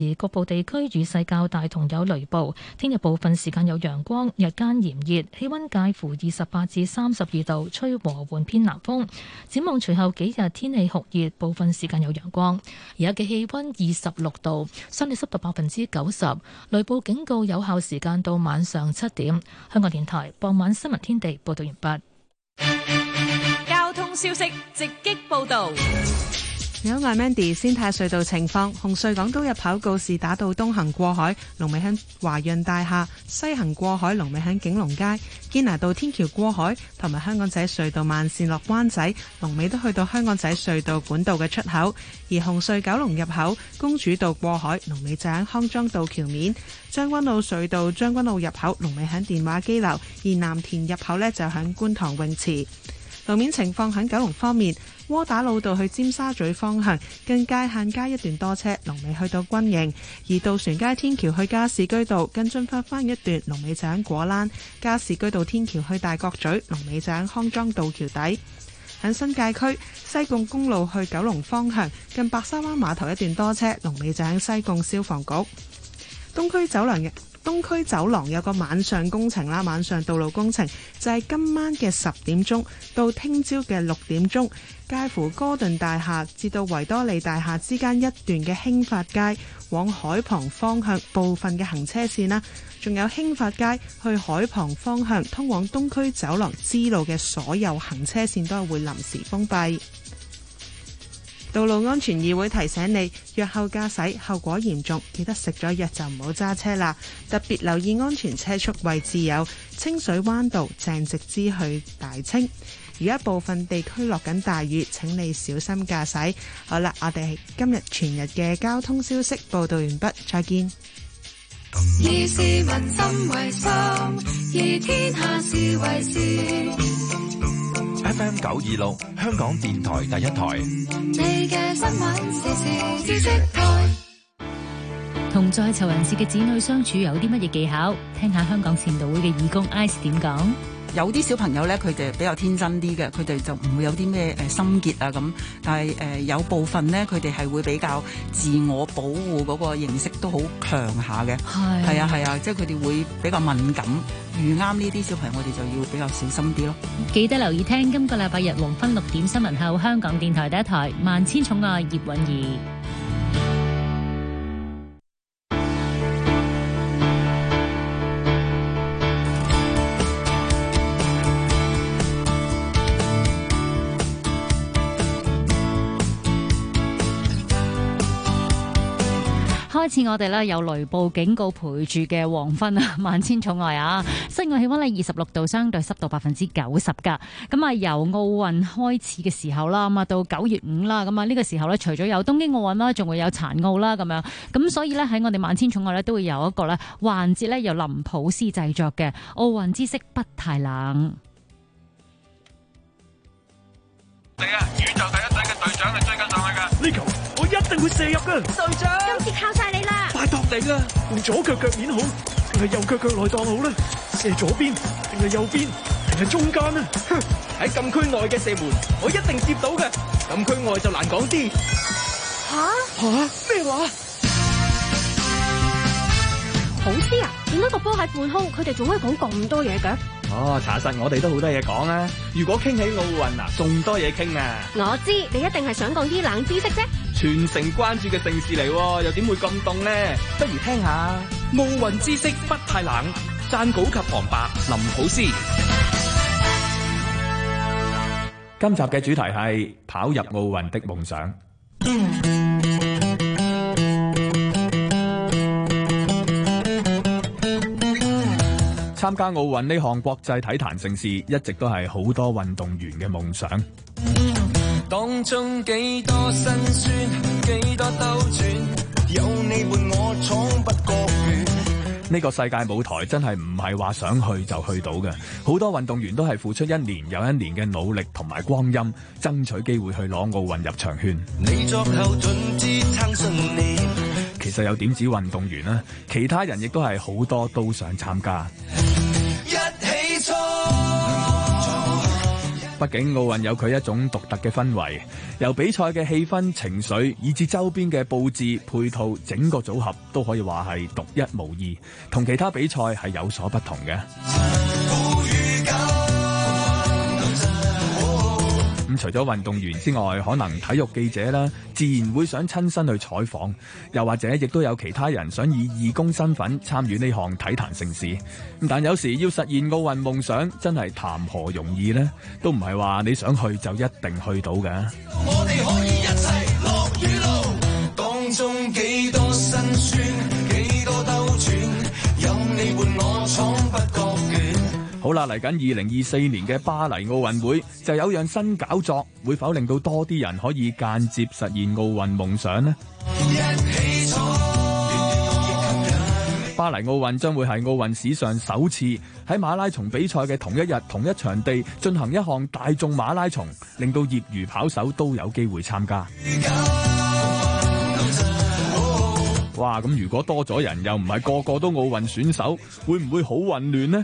而局部地區雨勢較大同有雷暴。聽日部分時間有陽光，日間炎熱，氣溫介乎28至32度，吹和緩偏南風。展望隨後幾日天氣酷熱，部分時間有陽光。而家嘅氣溫26度，相對濕度90%，雷暴警告有效時間到晚上7點。香港電台傍晚新聞天地報道完畢。 交通消息直擊報道。 有我係 Mandy， 先睇隧道情況。紅隧港島入口告士打道東行過海，龍尾喺華潤大廈；西行過海，龍尾喺景隆街。堅拿道天橋過海，同埋香港仔隧道慢線落灣仔，龍尾都去到香港仔隧道管道嘅出口。而紅隧九龍入口公主道過海，龍尾就喺康莊道橋面。將軍澳隧道將軍澳入口，龍尾喺電話機樓。而藍田入口呢，就喺觀塘泳池。路面情況喺九龍方面，窩打老道去尖沙咀方向近界限街一段多車，龍尾去到軍營；而渡船街天橋去加士居道跟進發翻一段，龍尾就喺果欄；加士居道天橋去大角咀，龍尾就喺康莊道橋底。喺新界區西貢公路去九龍方向近白沙灣碼頭一段多車，龍尾就喺西貢消防局。東區走廊有個晚上工程啦，晚上道路工程就係今晚嘅10點鐘到聽朝嘅6點鐘，介乎哥頓大廈至到維多利大廈之間一段嘅興發街往海旁方向部分嘅行車線啦，仲有興發街去海旁方向通往東區走廊支路嘅所有行車線都係會臨時封閉。道路安全議會提醒你，藥後駕駛後果嚴重，記得食咗藥就唔好揸車啦。特別留意安全車速位置有清水灣道鄭直支去大清。而家部分地區落緊大雨，請你小心駕駛。好啦，我哋今日全日嘅交通消息報道完畢，再見。 以市民心為心，以天下事為事。 FM 926香港電台第一台。 你嘅新聞時事知識台。 同在囚人士嘅子女相處有啲乜嘢技巧？聽下香港善導會嘅義工 Ice 點講。 有啲小朋友咧，佢哋比較天真啲嘅，佢哋就唔會有啲咩心結啊咁。但係有部分咧，佢哋係會比較自我保護嗰個形式都好強下嘅。係啊，即係佢哋會比較敏感。遇啱呢啲小朋友，我哋就要比較小心啲咯。 記得留意聽今個禮拜日黃昏6點新聞後，香港電台第一台萬千寵愛葉韻儀。開始我哋咧有雷暴警告陪住嘅黃昏啊，萬千寵愛啊！室外氣溫咧26度，相對濕度90%噶。咁啊，由奧運開始嘅時候啦，咁啊到9月5啦，咁啊呢個時候咧，除咗有東京奧運啦，仲會有殘奧啦，咁樣。咁所以咧喺我哋萬千寵愛咧都會有一個咧環節咧由林普斯製作嘅奧運知識不太冷。 你啊，宇宙第一隊嘅隊長係追緊上去㗎。呢球我一定會射入㗎，隊長。 今次靠晒你啦！ 拜託你啦，用左腳腳面好，定係右腳腳內檔好咧？射左邊，定係右邊，定係中間啊？喺禁區內嘅射門，我一定接到嘅。禁區外就難講啲。吓咩話？ 好師啊，點解個波喺半空，佢哋仲可以講咁多嘢嘅？ 查實我哋都好多嘢講啊！如果傾起奧運啊，仲多嘢傾啊！ 我知你一定係想講啲冷知識啫。 全城關注嘅盛事嚟，又點會咁凍呢？不如聽下奧運知識不太冷，撰稿及旁白林普斯。 今集嘅主題係跑入奧運的夢想。參加奧運呢項國際體壇盛事，一直都係好多運動員嘅夢想。 當中幾多辛酸，幾多兜轉，有你伴我闖不過遠。 呢個世界舞台真係唔係話想去就去到嘅，好多運動員都係付出一年又一年嘅努力同埋光陰，爭取機會去攞奧運入場券。 你作後盡支撐信念。 其實有點止運動員啦，其他人亦都係好多都想參加。 一起衝！ 畢竟奧運有佢一種獨特嘅氛圍，由比賽嘅氣氛、情緒，以至周邊嘅佈置、配套，整個組合都可以話係獨一無二，同其他比賽係有所不同嘅。咁除咗運動員之外，可能體育記者啦，自然會想親身去採訪，又或者亦都有其他人想以義工身份參與呢項體壇盛事。但有時要實現奧運夢想，真係談何容易呢？都唔係話你想去就一定去到嘅。 我哋可以一齊落雨路，當中幾多辛酸，幾多兜轉，有你伴我闖不覺倦。 好啦，嚟緊2024年嘅巴黎奧運會就有樣新搞作，會否令到多啲人可以間接實現奧運夢想呢？巴黎奧運將會係奧運史上首次喺馬拉松比賽嘅同一日同一場地進行一項大眾馬拉松，令到業餘跑手都有機會參加。哇！咁如果多咗人又唔係個個都奧運選手，會唔會好混亂呢？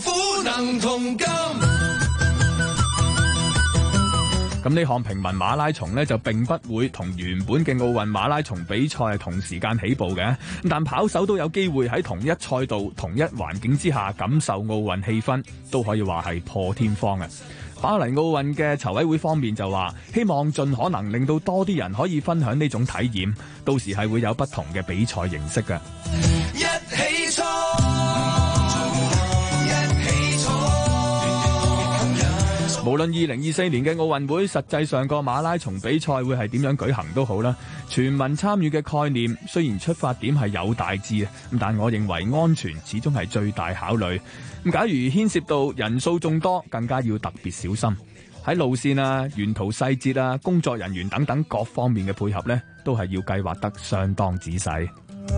咁呢項平民馬拉松呢，就並不會同原本嘅奧運馬拉松比賽係同時間起步嘅，但跑手都有機會喺同一賽道、同一環境之下感受奧運氣氛，都可以話係破天荒嘅。巴黎奧運嘅籌委會方面就話，希望盡可能令到多啲人可以分享呢種體驗，到時係會有不同嘅比賽形式嘅。 一起衝， 無論2024年嘅奧運會實際上個馬拉松比賽會係點樣舉行都好啦，全民參與嘅概念雖然出發點係有大志，但我認為安全始終係最大考慮。假如牽涉到人數眾多，更加要特別小心。喺路線啊、沿途細節啊、工作人員等等各方面嘅配合呢，都係要計劃得相當仔細。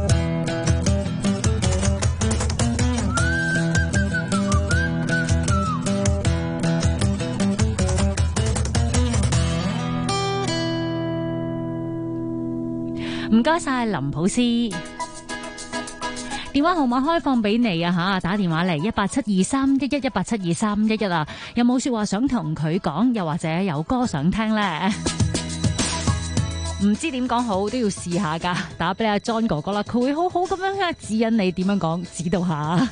唔該晒林普斯，電話號碼開放俾你啊吓，打電話嚟18723111187231啊，有冇說話想同佢講，又或者有歌想聽咧？唔知點講好，都要試下噶，打俾阿 John 哥哥啦，佢會好好咁樣指引你點樣講，指導下。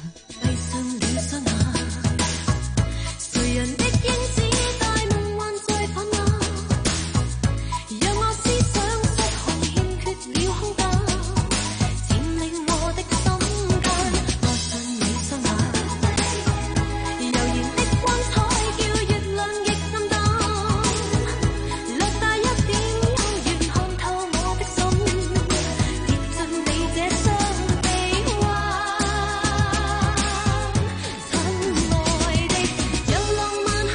親愛的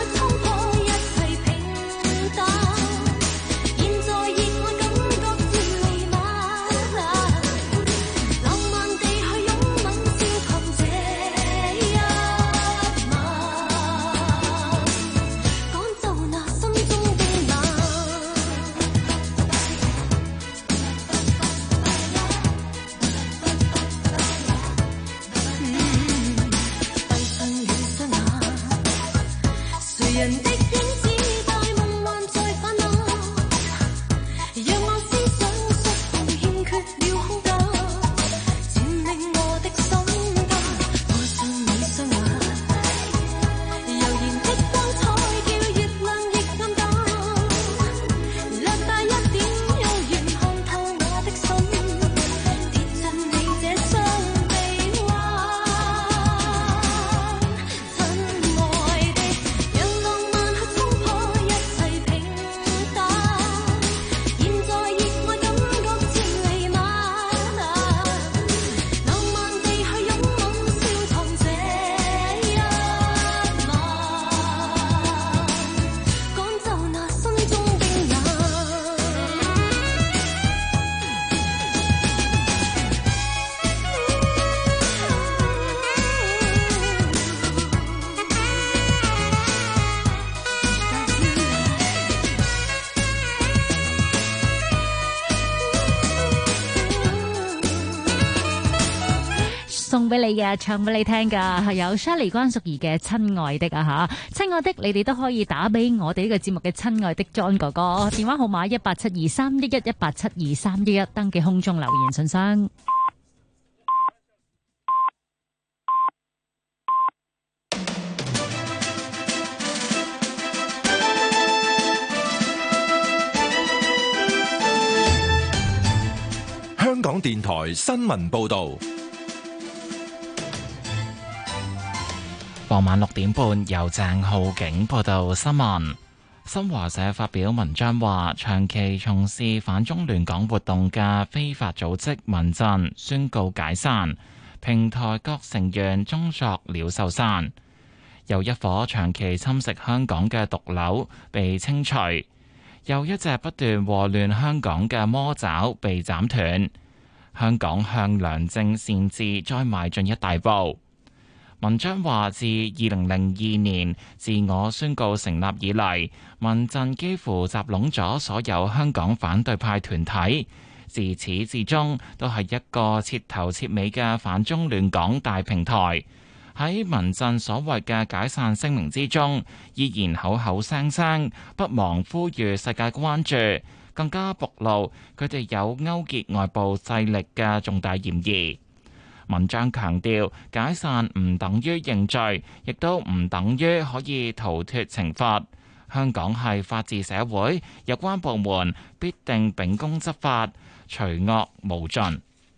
送俾你嘅，唱俾你聽噶，係有 Shirley 關淑怡嘅親愛的啊吓，親愛的，你哋都可以打俾我哋呢個節目嘅親愛的 John 哥哥，電話號碼187231187231，登記空中留言信箱。 香港電台新聞報道， 傍晚6點半由鄭浩景報道新聞。新華社發表文章話，長期從事反中亂港活動嘅非法組織民陣宣告解散，平台各成員終作鳥獸散。又一顆長期侵蝕香港嘅毒瘤被清除，又一隻不斷禍亂香港嘅魔爪被斬斷。香港向良政善治再邁進一大步。文章話，自2002年自我宣告成立以嚟，民陣幾乎集攏咗所有香港反對派團體，自始至終都係一個徹頭徹尾嘅反中亂港大平台。喺民陣所謂嘅解散聲明之中，依然口口聲聲不忘呼籲世界關注，更加暴露佢哋有勾結外部勢力嘅重大嫌疑。文章強調，解散唔等於認罪，亦都唔等於可以逃脫懲罰。香港係法治社會，有關部門必定秉公執法，除惡務盡。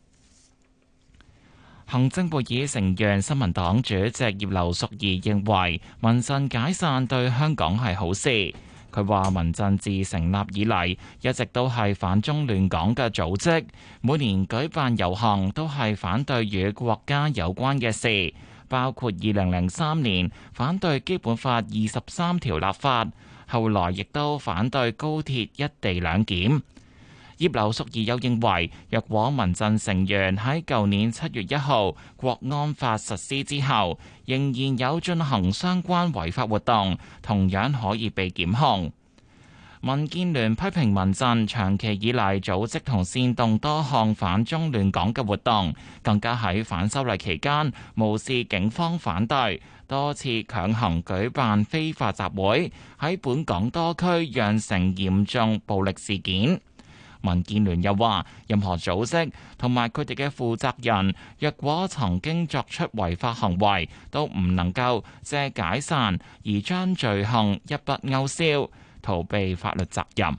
行政會議成員、新民黨主席葉劉淑儀認為，民陣解散對香港係好事。佢話民陣自成立以嚟一直都係反中亂港嘅組織，每年舉辦遊行都係反對與國家有關嘅事，包括2003年反對基本法23條立法，後來亦都反對高鐵一地兩檢。葉劉淑儀又認為，若果民陣成員喺舊年7月1號國安法實施之後，仍然有進行相關違法活動，同樣可以被檢控。民建聯批評民陣長期以嚟組織同煽動多項反中亂港嘅活動，更加喺反修例期間無視警方反對，多次強行舉辦非法集會，喺本港多區釀成嚴重暴力事件。民建聯又話，任何組織同埋佢哋嘅負責人，若果曾經作出違法行為，都唔能夠借解散而將罪行一筆勾銷，逃避法律責任。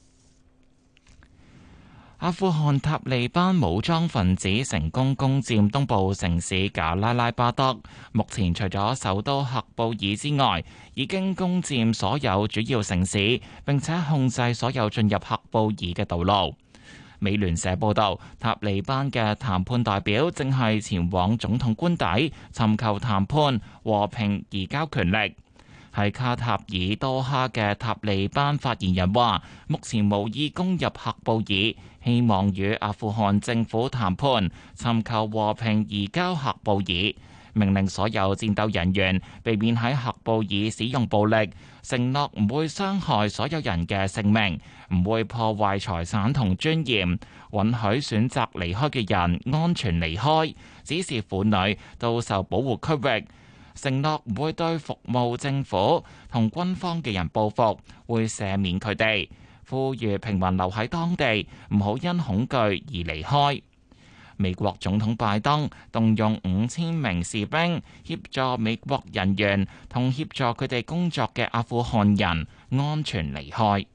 阿富汗塔利班武裝分子成功攻佔東部城市賈拉拉巴德，目前除咗首都喀布爾之外，已經攻佔所有主要城市，並且控制所有進入喀布爾嘅道路。美聯社報道，塔利班嘅談判代表正係前往總統官邸，尋求談判和平移交權力。喺卡塔爾多哈嘅塔利班發言人話，目前無意攻入喀布爾，希望與阿富汗政府談判，尋求和平移交喀布爾，命令所有戰鬥人員避免喺喀布爾使用暴力，承諾唔會傷害所有人嘅性命，唔會破壞財產同尊嚴，允許選擇離開嘅人安全離開，指示婦女到受保護區域，承諾唔會對服務政府同軍方嘅人報復，會赦免佢哋，呼籲平民留喺當地，唔好因恐懼而離開。美國總統拜登動用5000名士兵協助美國人員同協助佢哋工作嘅阿富汗人安全離開。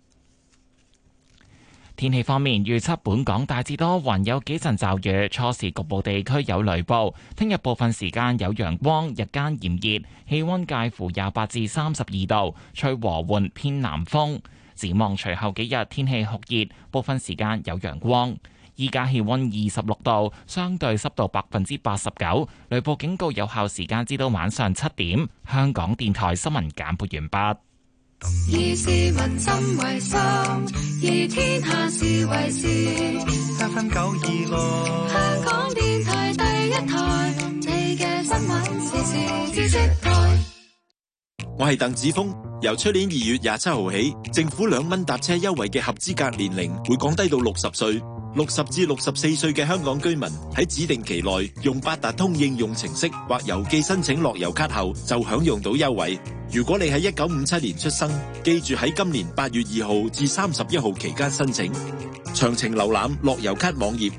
天氣方面，預測本港大致多雲，有幾陣驟雨，初時局部地區有雷暴。聽日部分時間有陽光，日間炎熱，氣溫介乎28至32度，吹和緩偏南風。展望隨後幾日天氣酷熱，部分時間有陽光。依家氣溫26度，相對濕度89%，雷暴警告有效時間至到晚上7點。香港電台新聞簡報完畢。 以市民心為心，以天下事為事。FM 926，香港電台第一台，你嘅新聞時事知識台。 我係鄧子峰，由出年2月27號起，政府2蚊搭車優惠嘅合資格年齡會降低到60歲。 60至64歲嘅香港居民喺指定期內用八達通應用程式或郵寄申請樂悠卡後，就享用到優惠。如果你喺1957年出生，記住喺今年8月2號至31號期間申請。詳情瀏覽樂悠卡網頁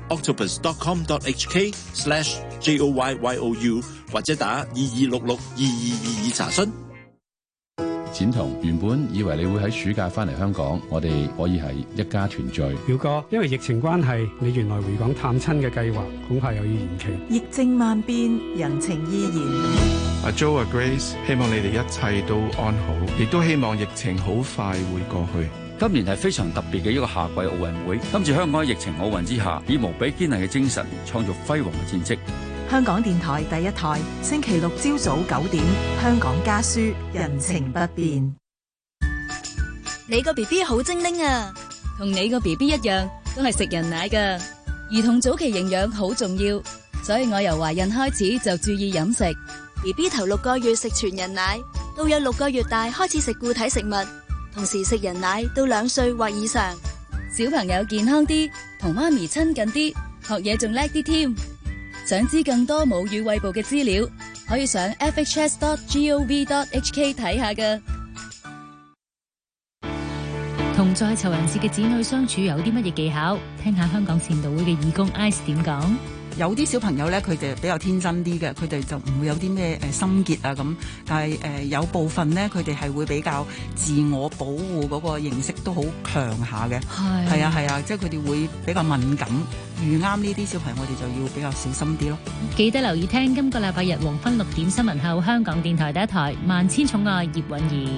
octopus.com.hk/joyyou 或者打22662222查詢。 展彤，原本以為你會喺暑假翻嚟香港，我哋可以係一家團聚。 表哥，因為疫情關係，你原來回港探親嘅計劃恐怕又要延期。 疫症萬變，人情依然。 阿 Joe 阿 Grace， 希望你哋一切都安好，亦都希望疫情好快會過去。 今年係非常特別嘅一個夏季奧運會。今次香港喺疫情奧運之下，以無比堅毅嘅精神，創造輝煌嘅戰績。 香港電台第一台，星期六朝早9點，香港家書，人情不變。 你個 BB 好精靈啊，同你個 BB 一樣，都係食人奶㗎。兒童早期營養好重要，所以我由懷孕開始就注意飲食。 BB 頭6個月食全人奶，到有6個月大開始食固體食物，同時食人奶到2歲或以上。 小朋友健康啲，同媽咪親近啲，學嘢仲叻啲添。想知更多母乳餵哺嘅資料，可以上 fhs.gov.hk 睇下㗎。 同在囚人士嘅子女相處有啲乜嘢技巧？聽下香港善導會嘅義工 Ice 點講。 有啲小朋友咧，佢哋比較天真啲嘅，佢哋就唔會有啲咩心結啊咁。但係有部分咧，佢哋係會比較自我保護嗰個形式都好強下嘅。係啊，即係佢哋會比較敏感。遇啱呢啲小朋友，我哋就要比較小心啲咯。 記得留意聽今個禮拜日黃昏6點新聞後，香港電台第一台《萬千寵愛》葉韻儀。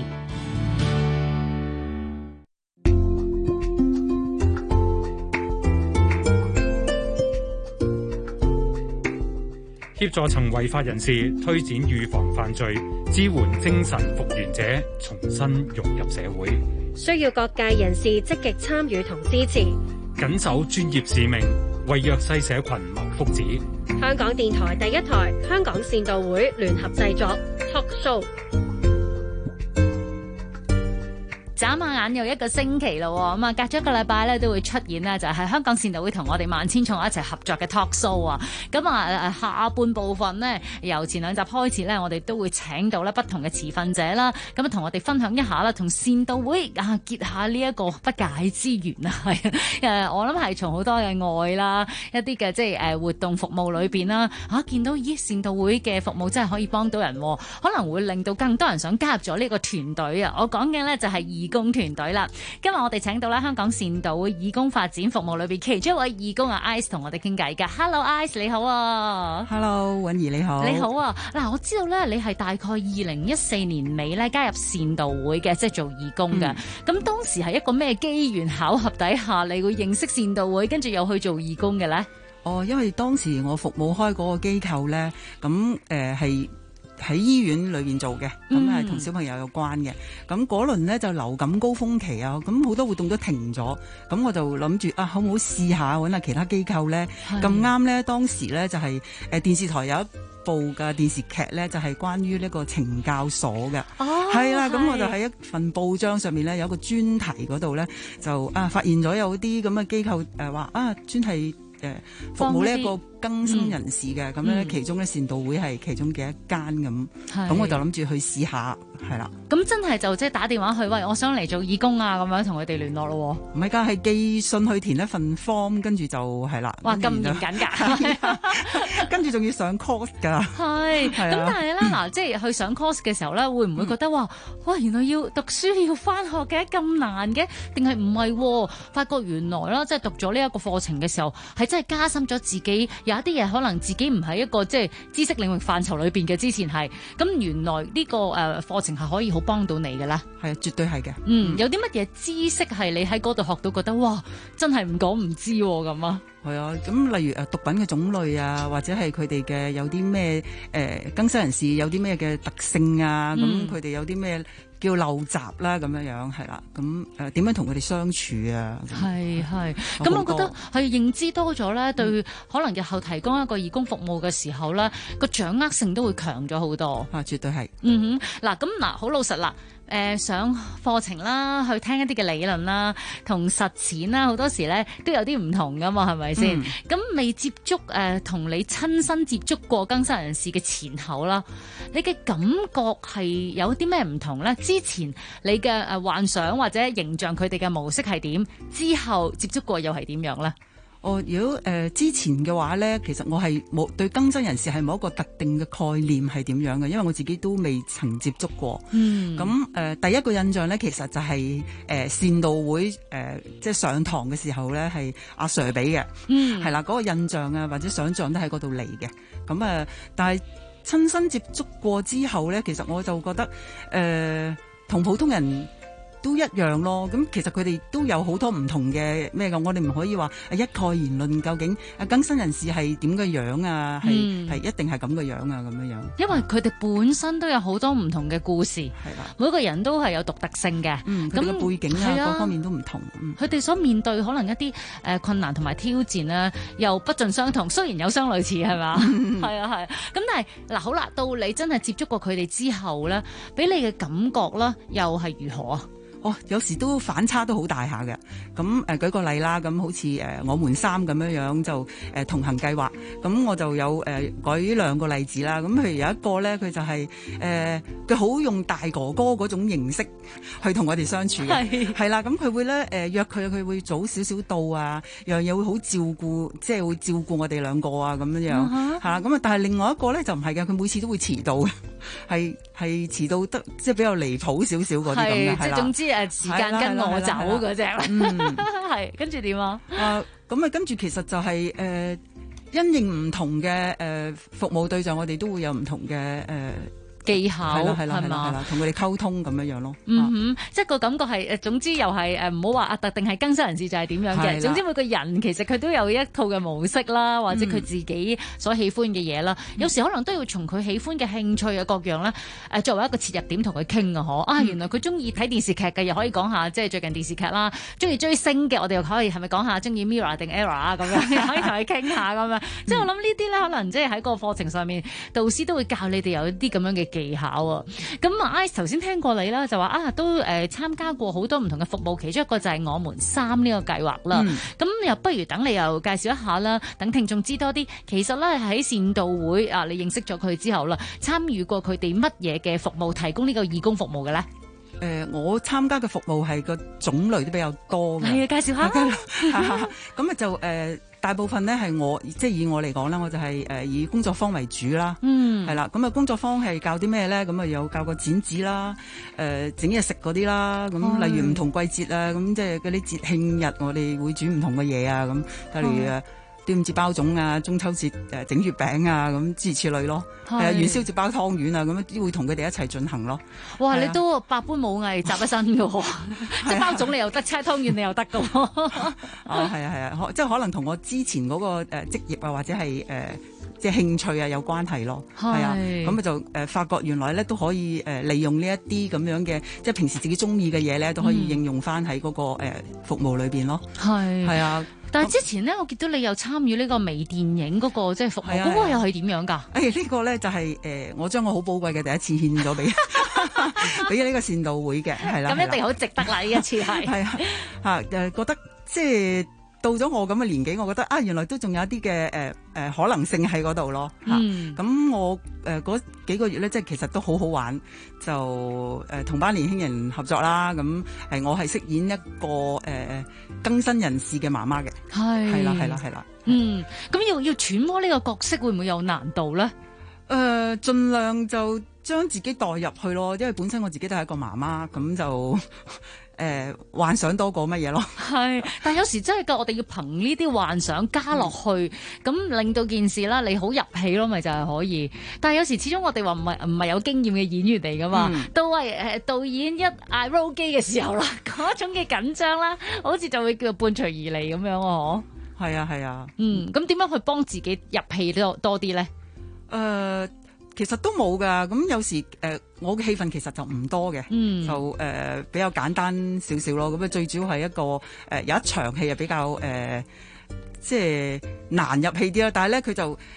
協助曾違法人士推展預防犯罪，支援精神復原者重新融入社會。 需要各界人士積極參與同支持， 緊守專業使命，為弱勢社群謀福祉。 香港電台第一台、香港善導會聯合製作 Talk Show。 眨下眼又一個星期咯，咁啊隔咗一個禮拜咧都會出現咧，就係香港善導會同我哋萬千寵愛一齊合作嘅 talk show 啊。咁啊下半部分呢，由前2集開始咧，我哋都會請到咧不同嘅持份者啦，咁啊同我哋分享一下啦，同善導會啊結下呢一個不解之緣啊。係我諗係從好多嘅愛啦，一啲嘅即係活動服務裏邊啦，見到善導會嘅服務真係可以幫到人，可能會令到更多人想加入咗呢個團隊啊。我講嘅咧就係義工團隊啦。今日我哋請到咧香港善導會義工發展服務裏邊其中一位義工啊 Ice 同我哋傾偈噶。Hello Ice 你好啊。 Hello 韻儀你好。 你好啊。嗱我知道咧你係大概2014年尾咧加入善導會嘅，即係做義工嘅。咁當時係一個咩機緣巧合底下你會認識善導會，跟住又去做義工嘅咧？ 因為當時我服務開嗰個機構咧，咁係喺醫院裏邊做嘅，咁係同小朋友有關嘅。咁嗰輪呢就流感高峰期啊，咁好多活動都停咗。咁我就諗住可唔好試下揾下其他機構呢？咁啱呢，當時呢就係電視台有一部嘅電視劇呢，就係關於呢個懲教所嘅。係啦，咁我就喺一份報章上面呢，有一個專題嗰度呢，就發現咗有啲咁嘅機構話專係服務呢一個更生人士嘅，咁咧其中咧善導會係其中嘅一間咁，咁我就諗住去試下，係啦。 咁真係就即係打電話去，喂，我想嚟做義工啊，咁樣同佢哋聯絡咯。 唔係㗎，係寄信去填一份 form， 跟住就係啦。 哇，咁嚴謹㗎！ 跟住仲要上 course 㗎。係。咁但係咧嗱，即係去上 course 嘅時候咧，會唔會覺得哇，原來要讀書要返學嘅咁難嘅？定係唔係？發覺原來啦，即係讀咗呢一個課程嘅時候，係真係加深咗自己有一啲嘢，可能自己唔係一個即係知識領域範疇裏邊嘅，之前係咁，原來呢個課程係可以好幫到你嘅啦。 係啊，絕對係嘅。 有啲乜嘢知識係你喺嗰度學到，覺得哇，真係唔講唔知咁啊？ 係啊，咁例如毒品嘅種類啊，或者係佢哋嘅有啲咩更生人士有啲咩嘅特性啊，咁佢哋有啲咩叫陋習啦，咁樣樣係啦，咁點樣同佢哋相處啊？ 係，咁我覺得係認知多咗咧，對可能日後提供一個義工服務嘅時候咧，個掌握性都會強咗好多。 絕對係。 嗱，咁好老實啦， 上課程啦，去聽一啲嘅理論啦，同實踐啦，好多時咧都有啲唔同噶嘛，係咪先？咁未接觸同你親身接觸過更新人士嘅前後啦，你嘅感覺係有啲咩唔同咧？之前你嘅幻想或者形象佢哋嘅模式係點？之後接觸過又係點樣咧？ 如果之前嘅話咧，其實我係冇對更新人士係冇一個特定嘅概念係點樣嘅，因為我自己都未曾接觸過。咁第一個印象咧，其實就係善道會即係上堂嘅時候咧，係阿 Sir 俾嘅，係啦，嗰個印象啊或者想像都喺嗰度嚟嘅。咁但係親身接觸過之後咧，其實我就覺得同普通人都一樣咯，咁其實佢哋都有好多唔同嘅咩㗎，我哋唔可以話一概而論究竟更新人士係點嘅樣啊，係一定係咁嘅樣啊咁樣樣。因為佢哋本身都有好多唔同嘅故事，係啦，每個人都係有獨特性嘅，咁嘅背景啊各方面都唔同。佢哋所面對可能一啲困難同埋挑戰啊，又不盡相同，雖然有相類似係嘛，係啊係。咁但係嗱好啦，到你真係接觸過佢哋之後咧，俾你嘅感覺啦，又係如何啊？有時都反差都好大下嘅。咁舉個例啦，咁好似我們三咁樣就同行計劃，咁我就有舉兩個例子啦。咁譬如有一個咧，佢就係佢好用大哥哥嗰種形式去同我哋相處嘅，係啦。咁佢會咧約佢會早少少到啊，樣嘢會好照顧，即係會照顧我哋兩個啊咁樣樣係啦。咁但係另外一個咧就唔係嘅，佢每次都會遲到，係遲到得即係比較離譜少少嗰啲咁嘅，係啦。總之時間跟我走嗰隻，係跟住點啊？咁跟住其實就係因應唔同嘅服務對象，我哋都會有唔同嘅技巧係嘛，同佢哋溝通咁樣咯。即係個感覺係總之又係唔好話特定係更新人士就係點樣嘅。總之每個人其實佢都有一套嘅模式啦，或者佢自己所喜歡嘅嘢啦。有時可能都要從佢喜歡嘅興趣啊各樣咧，作為一個切入點同佢傾啊。原來佢中意睇電視劇嘅，又可以講下即係最近電視劇啦。中意追星嘅，我哋又可以係咪講下中意 Mirror 定 Error 啊咁樣，可以同佢傾下咁樣。即係我諗呢啲咧，可能即係喺個課程上面，導師都會教你哋有一啲咁樣嘅技巧啊。咁Ice 頭先聽過你啦，就話都參加過好多唔同嘅服務，其中一個就係我們三呢個計劃啦。咁又不如等你又介紹一下啦，等聽眾知多啲。其實咧喺善道會你認識咗佢之後啦，參與過佢哋乜嘢嘅服務，提供呢個義工服務嘅咧？我參加嘅服務係個種類都比較多嘅。係啊，介紹下。咁就大部分咧係我即係以我嚟講啦，我就係以工作坊為主啦。係啦，咁工作坊係教啲咩咧？咁有教個剪紙啦，整嘢食嗰啲啦。咁例如唔同季節啊，咁即係嗰啲節慶日，我哋會煮唔同嘅嘢啊。咁例如端午節包粽啊，中秋節整月餅啊，咁諸如此類咯。元宵節包湯圓啊，咁會同佢哋一齊進行咯。哇！你都百般武藝集一身㗎喎，即係包粽你又得，猜湯圓你又得㗎喎。係啊，即係可能同我之前嗰個職業啊，或者係即係興趣啊有關係咯。係啊，咁就發覺原來咧都可以利用呢一啲咁樣嘅，即係平時自己中意嘅嘢咧，都可以應用翻喺嗰個服務裏邊咯。係啊。但係之前咧，我見到你又參與呢個微電影嗰個即係服務，嗰個又係點樣㗎？呢個咧就係我將我好寶貴嘅第一次獻咗俾呢個善道會嘅，係啦。咁一定好值得啦！呢一次係覺得即係到咗我咁嘅年紀，我覺得原來都仲有一啲嘅可能性喺嗰度咯。咁我嗰幾個月咧，即係其實都好好玩，就同班年輕人合作啦。咁我係飾演一個更新人士嘅媽媽嘅，係啦。咁要揣摩呢個角色會唔會有難度咧？盡量就將自己代入去咯，因為本身我自己都係一個媽媽，咁就幻想多過乜嘢咯。但係有時真係㗎，我哋要憑呢啲幻想加落去，咁令到件事啦，你好入戲咯，咪就係可以。但係有時始終我哋話唔係有經驗嘅演員嚟㗎嘛，到係導演一嗌 roll 機嘅時候啦，嗰種嘅緊張啦，好似就會叫伴隨而嚟咁樣喎。係啊。咁點樣去幫自己入戲多啲咧？其實都冇噶，咁有時我嘅戲份其實就唔多嘅，就比較簡單少少咯。咁最主要係一個有一場戲係比較即係難入戲啲啦。但係咧佢就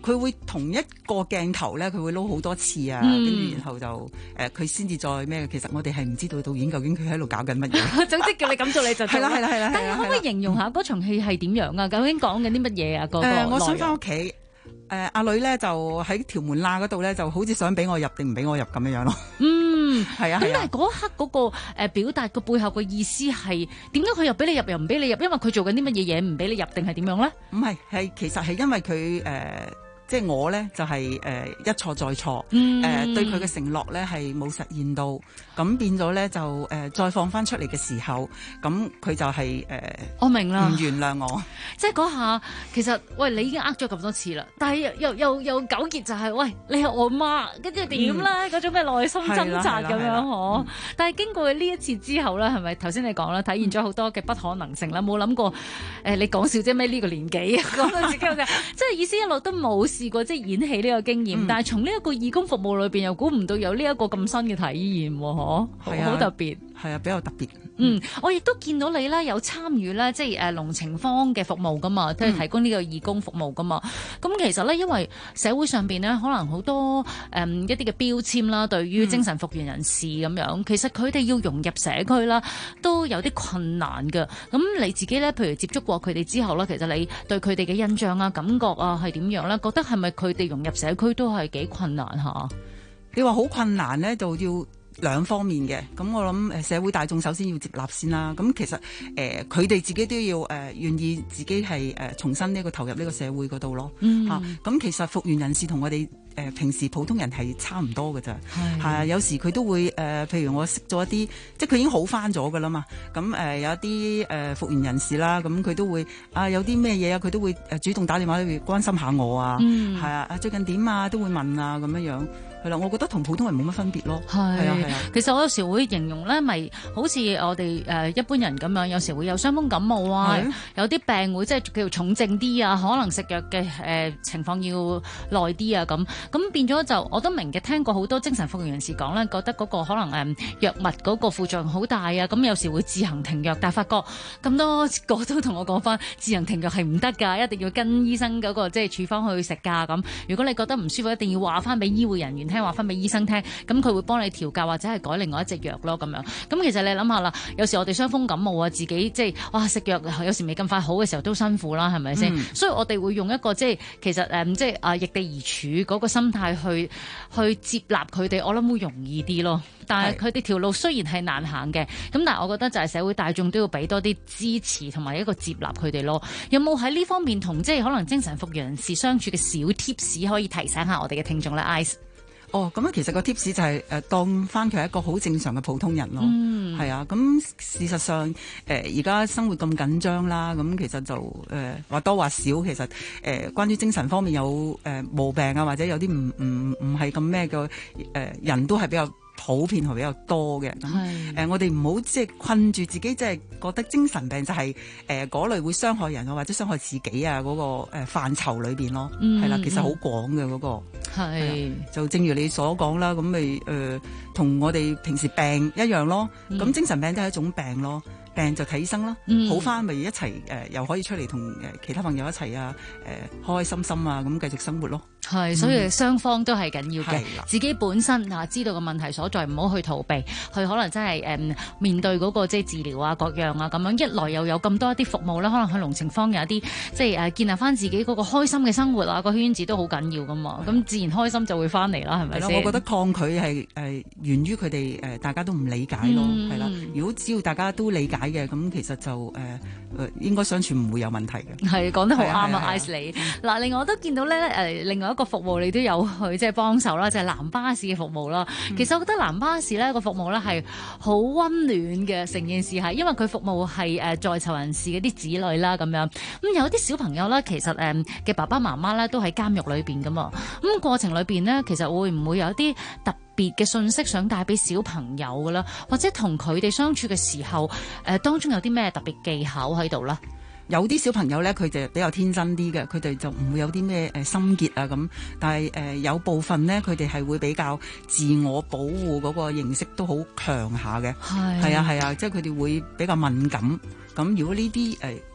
佢會同一個鏡頭咧，佢會撈好多次啊，跟住然後就佢先至再咩？其實我哋係唔知道導演究竟佢喺度搞緊乜嘢。 總之叫你咁做你就做。係啦。 但係可唔可以形容下嗰場戲係點樣啊？究竟講緊啲乜嘢啊？ 我想翻屋企。阿女咧就喺條門罅嗰度咧，就好似想俾我入定唔俾我入咁樣樣咯。係啊。咁但係嗰刻嗰個表達個背後嘅意思係點解佢又俾你入又唔俾你入？因為佢做緊啲乜嘢嘢唔俾你入定係點樣咧？唔係，其實係因為佢即係我咧就係一錯再錯，對佢嘅承諾咧係冇實現到，咁變咗咧就再放翻出嚟嘅時候，咁佢就係我明啦， 唔原諒我， 即係嗰下其實喂你已經呃咗咁多次啦，但係又糾結就係喂你係我媽，跟住點咧嗰種嘅內心掙扎咁樣嗬，但係經過呢一次之後咧，係咪頭先你講啦，體現咗好多嘅不可能性啦，冇諗過你講笑啫咩呢個年紀啊，講到自己嘅，即係意思一路都冇試過即係演戲呢個經驗，但係從呢一個義工服務裏邊又估唔到有呢一個咁新嘅體驗，嗬，好特別，係啊，比較特別。我亦都見到你咧有參與咧，即係龍情坊嘅服務噶嘛，即係提供呢個義工服務噶嘛。咁其實咧，因為社會上邊咧可能好多一啲嘅標籤啦，對於精神復原人士咁樣，其實佢哋要融入社區啦，都有啲困難㗎。咁你自己咧，譬如接觸過佢哋之後咧，其實你對佢哋嘅印象啊、感覺啊係點樣咧？覺得係咪佢哋融入社區都係幾困難嚇？你話好困難咧，就要兩方面嘅。咁我諗社會大眾首先要接納先啦。咁其實佢哋自己都要願意自己係重新呢個投入呢個社會嗰度咯。咁其實復原人士同我哋平時普通人係差唔多㗎咋。係有時佢都會譬如我識咗一啲，即係佢已經好返咗㗎啦嘛。咁有一啲復原人士啦，咁佢都會有啲咩嘢啊，佢都會主動打電話去關心下我啊。係啊，最近點啊，都會問啊咁樣樣。係啦，我覺得同普通人冇乜分別咯。係啊。其實我有時會形容咧，咪好似我哋一般人咁樣，有時會有傷風感冒啊，有啲病會即係叫做重症啲啊，可能食藥嘅情況要耐啲啊咁變咗就我都明嘅。聽過好多精神復原人士講咧，覺得嗰個可能藥物嗰個副作用好大啊，咁有時會自行停藥，但係發覺咁多個都同我講翻，自行停藥係唔得㗎，一定要跟醫生嗰個即係處方去食㗎咁。如果你覺得唔舒服，一定要話翻俾醫護人員聽，話翻俾醫生聽，咁佢會幫你調教或者係改另外一隻藥咯咁樣。咁其實你諗下啦，有時我哋傷風感冒啊，自己即係哇食藥有時未咁快好嘅時候都辛苦啦，係咪先？所以我哋會用一個即係其實即係易地而處嗰個心態去接納佢哋，我諗會容易啲咯。但係佢哋條路雖然係難行嘅，咁但係我覺得就係社會大眾都要俾多啲支持同埋一個接納佢哋咯。有冇喺呢方面同即係可能精神復原人士相處嘅小 tips 可以提醒下我哋嘅聽眾咧 ？Ice 咁其實個 tips 就係當翻佢係一個好正常嘅普通人咯。係啊，咁事實上而家生活咁緊張啦，咁其實就或多或少其實關於精神方面有毛病啊，或者有啲唔係咁咩嘅人都係比較普遍係比較多嘅。我哋唔好即係困住自己，即係覺得精神病就係嗰類會傷害人啊或者傷害自己啊嗰個範疇裏邊咯。係啦，其實好廣嘅嗰個。就正如你所講啦，咁咪同我哋平時病一樣咯。咁精神病都係一種病咯。病就睇醫生啦，好翻咪一齊又可以出嚟同其他朋友一齊啊，開開心心啊咁繼續生活咯。所以雙方都係緊要嘅。自己本身知道個問題所在，唔好去逃避，去可能真係面對嗰個即係治療啊各樣啊咁樣。一來又有咁多一啲服務啦，可能去龍情坊有一啲即係建立翻自己嗰個開心嘅生活啊，個圈子都好緊要噶嘛。咁自然開心就會翻嚟啦，係咪先？我覺得抗拒係源於佢哋大家都唔理解咯，係啦。如果只要大家都理解嘅，咁其實就應該相處唔會有問題嘅。係講得好啱啊 ，Ice 你嗱，另外我都見到咧另外一個服務你都有去即係幫手啦，就係藍巴士嘅服務啦。其實我覺得藍巴士咧個服務咧係好溫暖嘅，成件事係因為佢服務係在囚人士嗰啲子女啦咁樣。咁有啲小朋友咧，其實嘅爸爸媽媽咧都喺監獄裏邊噶嘛。咁過程裏邊咧，其實會唔會有啲特別嘅信息想帶俾小朋友㗎啦，或者同佢哋相處嘅時候，當中有啲咩特別技巧喺度啦？有啲小朋友咧，佢哋比較天真啲嘅，佢哋就唔會有啲咩心結啊咁。但係有部分咧，佢哋係會比較自我保護嗰個形式都好強下嘅。係啊，即係佢哋會比較敏感。咁如果呢啲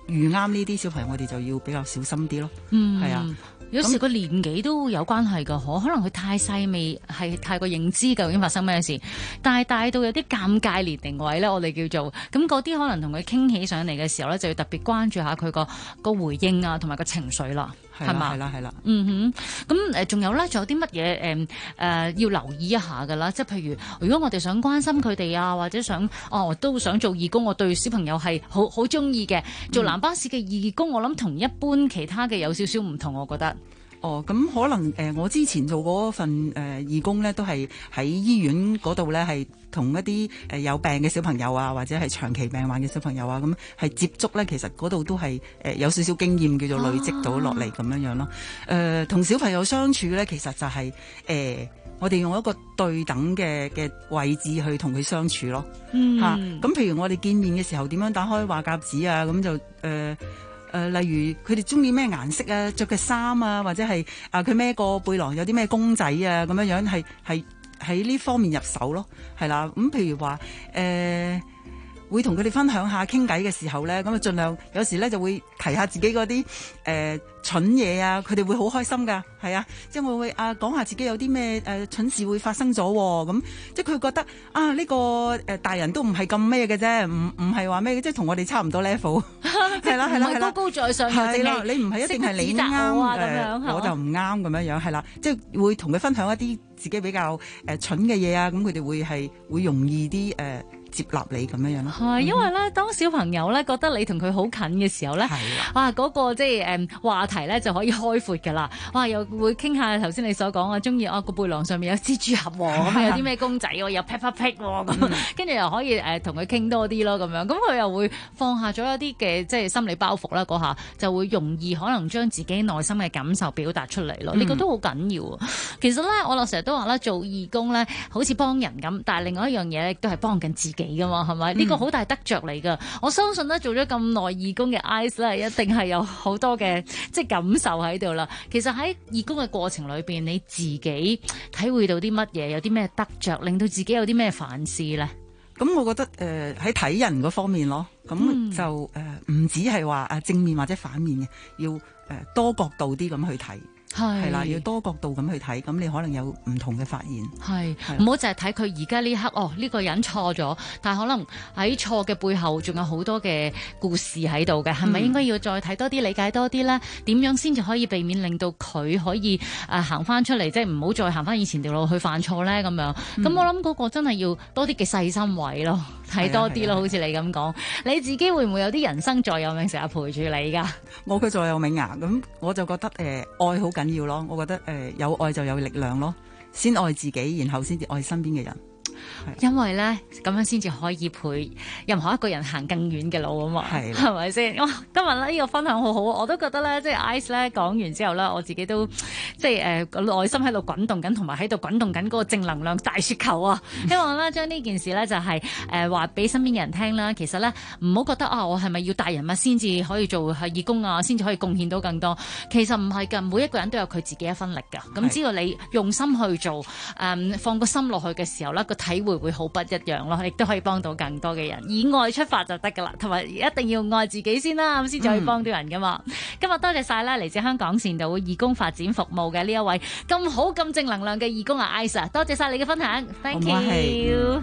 遇啱呢啲小朋友，我哋就要比較小心啲咯。係啊。 有時個年紀都有關係㗎，可能佢太細未係太過認知究竟發生咩事，但係大到有啲尷尬年齡位咧，我哋叫做咁嗰啲可能同佢傾起上嚟嘅時候咧，就要特別關注下佢個回應啊，同埋個情緒啦，係嘛？ 係啦。 咁仲有咧，仲有啲乜嘢要留意一下㗎啦？即係譬如，如果我哋想關心佢哋啊，或者都想做義工，我對小朋友係好中意嘅，做藍巴士嘅義工，我諗同一般其他嘅有少少唔同，我覺得。 咁可能我之前做嗰份義工咧，都係喺醫院嗰度咧，係同一啲有病嘅小朋友啊，或者係長期病患嘅小朋友啊，咁係接觸咧，其實嗰度都係有少少經驗，叫做累積到落嚟咁樣咯。同小朋友相處咧，其實就係我哋用一個對等嘅位置去同佢相處咯。咁譬如我哋見面嘅時候，點樣打開話匣子啊，咁就例如佢哋中意咩顏色啊，着嘅衫啊，或者係佢孭個背囊有啲咩公仔啊，咁樣係喺呢方面入手咯，係啦。咁譬如話會同佢哋分享下傾偈嘅時候咧，咁啊盡量有時咧就會提下自己嗰啲蠢嘢啊，佢哋會好開心噶，係啊，即係我會講下自己有啲咩蠢事會發生咗，咁即係佢覺得呢個大人都唔係咁咩嘅啫，唔係話咩嘅，即係同我哋差唔多 level， 係啦，唔係高高在上，係啦，你唔係一定係你啱我就唔啱咁樣，係啦，即係會同佢分享一啲自己比較蠢嘅嘢啊，咁佢哋會容易啲接納你咁樣咯。係因為咧，當小朋友咧覺得你同佢好近嘅時候咧，哇嗰個即係話題咧就可以開闊㗎啦。哇，又會傾下頭先你所講啊，中意個背囊上面有蜘蛛俠喎，咁有啲咩公仔喎，有 Peppa Pig 喎，咁跟住又可以同佢傾多啲咯，咁樣咁佢又會放下咗一啲嘅即係心理包袱啦，嗰下就會容易可能將自己內心嘅感受表達出嚟咯。呢個都好緊要。其實咧，我成日都話咧，做義工咧好似幫人咁，但係另外一樣嘢咧都係幫緊自己㗎嘛，係咪？呢個好大得着嚟㗎。我相信咧，做咗咁耐義工嘅 Ice 咧，一定係有好多嘅即係感受喺度啦。其實喺義工嘅過程裏邊，你自己體會到啲乜嘢？有啲咩得着，令到自己有啲咩反思咧？咁我覺得喺睇人嗰方面咯，咁就唔止係話正面或者反面嘅，要多角度啲咁去睇。係啦，要多角度咁去睇，咁你可能有唔同嘅發現。係唔好淨係睇佢而家呢刻，呢個人錯咗，但係可能喺錯嘅背後仲有好多嘅故事喺度嘅，係咪應該要再睇多啲，理解多啲咧？點樣先至可以避免令到佢可以行翻出嚟，即係唔好再行翻以前條路去犯錯咧？咁樣咁我諗嗰個真係要多啲嘅細心位咯，睇多啲咯，好似你咁講。你自己會唔會有啲人生座右銘成日陪住你㗎？我嘅座右銘啊，咁我就覺得愛好緊要咯，我覺得有愛就有力量咯，先愛自己，然後先至愛身邊嘅人。因為咧咁樣先至可以陪任何一個人行更遠嘅路啊嘛，係咪先？哇！今日咧呢個分享好好，我都覺得咧，即係 Ice 咧講完之後咧，我自己都即係內心喺度滾動緊，同埋喺度滾動緊嗰個正能量大雪球啊！希望咧將呢件事咧就係話俾身邊嘅人聽啦。其實咧唔好覺得我係咪要大人物先至可以做係義工啊，先至可以貢獻到更多？其實唔係㗎，每一個人都有佢自己一分力㗎。咁只要你用心去做，放個心落去嘅時候咧，個體會好不一樣咯，亦都可以幫到更多嘅人。以愛出發就得噶啦，同埋一定要愛自己先啦，咁先至可以幫到人噶嘛。今日多謝晒啦，嚟自香港善導義工發展服務嘅呢一位咁好咁正能量嘅義工啊 Ice， 多謝晒你嘅分享 ，Thank you。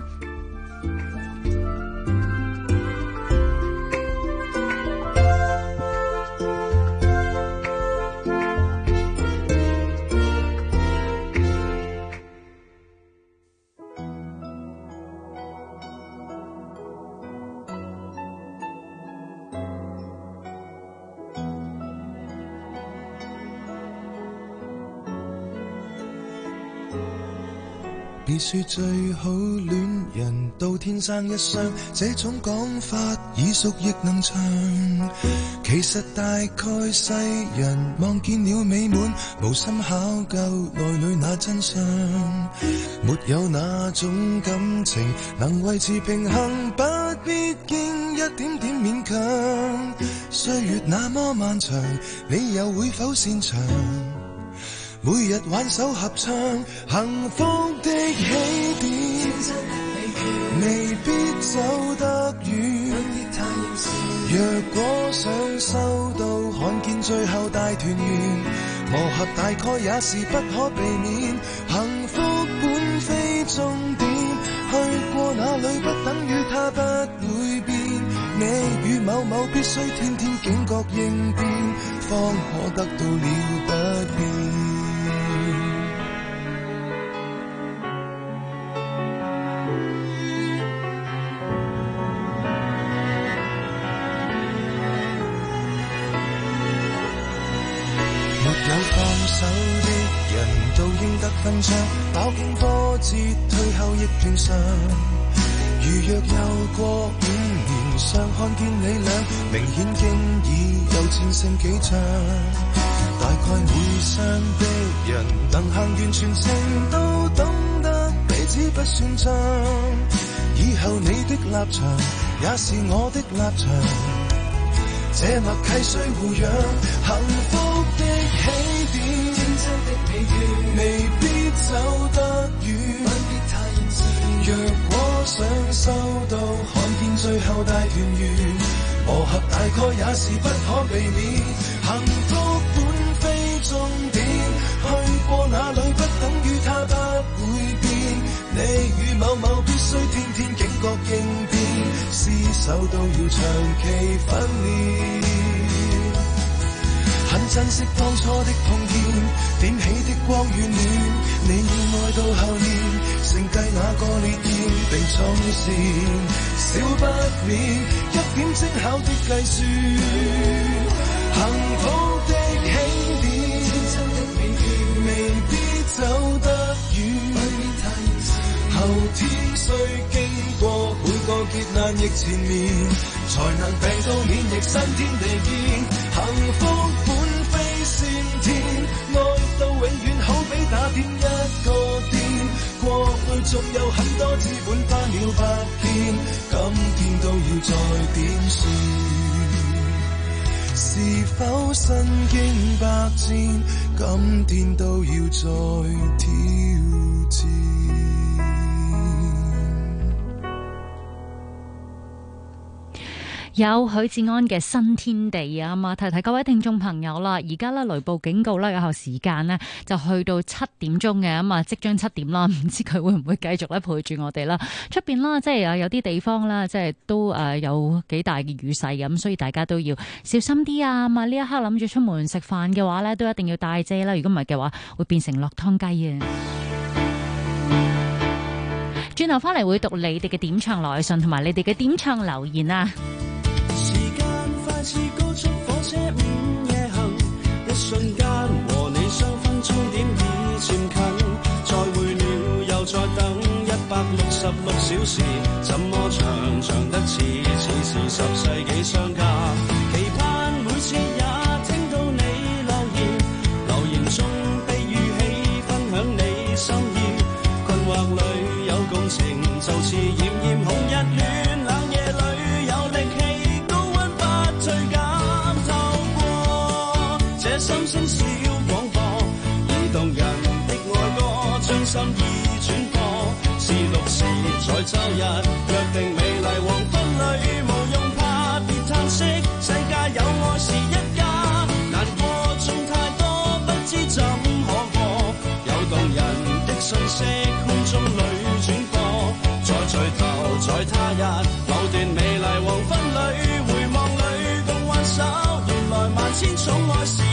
別說最好戀人到天生一雙，這種講法耳熟亦能詳。其實大概世人望見了美滿，無心考究內裏那真相。沒有那種感情能維持平衡，不必經一點點勉強。歲月那麼漫長，你又會否擅長？每日挽手合唱，幸福的起點，未必走得遠。 若果想收到看見最後大團圓，磨合大概也是不可避免。幸福本非終點，去過哪裏不等於它不會變。你與某某必須天天警覺應變，方可得到了不變。手的人都應得勳章，飽經波折，退後亦平常。如若又過5年，尚看見你倆，明顯經已又戰勝幾場。大概每雙的人能行完全程，都懂得彼此不算賬。以後你的立場也是我的立場，這默契需互讓。幸福的起點，天真的美眷，未必走得遠，不必太認真。若果想收到看見最後大團圓，磨合大概也是不可避免。幸福本非終點，去過哪裏不等於它不會變。你與某某必須天天警覺應變，廝守都要長期訓練。很珍惜當初的碰見，點起的光與暖，你與愛到後面，承繼那個烈焰並衝線，少不免一點精巧的計算。幸福的起點，天真的美眷，未必走得遠，後天需經過每個劫難亦纏綿，才能病到免疫新天地見。幸福本非先天，愛到永遠好比打點一個電，過去仲有很多資本花了百遍，今天都要再點算。是否身經百戰，今天都要再挑戰。 有許志安嘅新天地啊嘛，提提各位聽眾朋友啦，而家咧雷暴警告咧有效時間呢就去到7點鐘嘅，咁啊即將7點啦，唔知佢會唔會繼續咧陪住我哋啦？出邊啦，即係有啲地方啦，即係都有幾大嘅雨勢咁，所以大家都要小心啲啊！嘛呢一刻諗住出門食飯嘅話咧，都一定要帶遮啦，如果唔係嘅話，會變成落湯雞啊！轉頭翻嚟會讀你哋嘅點唱來信同埋你哋嘅點唱留言啊！ 似高速火車午夜行，一瞬間和你相分終點已漸近，再會了又再等166小時，怎麼長得似10世紀相隔，期盼每次也聽到你留言中被語氣分享你心意，困惑裏有共情，就似炎炎紅日戀，冷夜裏有力氣心聲小廣播，移動人的愛歌，將心意轉播。是6時在周日，約定美麗黃昏裏，無用怕別嘆息，世界有愛是一家。難過中太多，不知怎可過。有動人的訊息，空中裏轉播。再聚頭，在他日，某段美麗黃昏裏，回望裏共挽手。原來萬千寵愛是。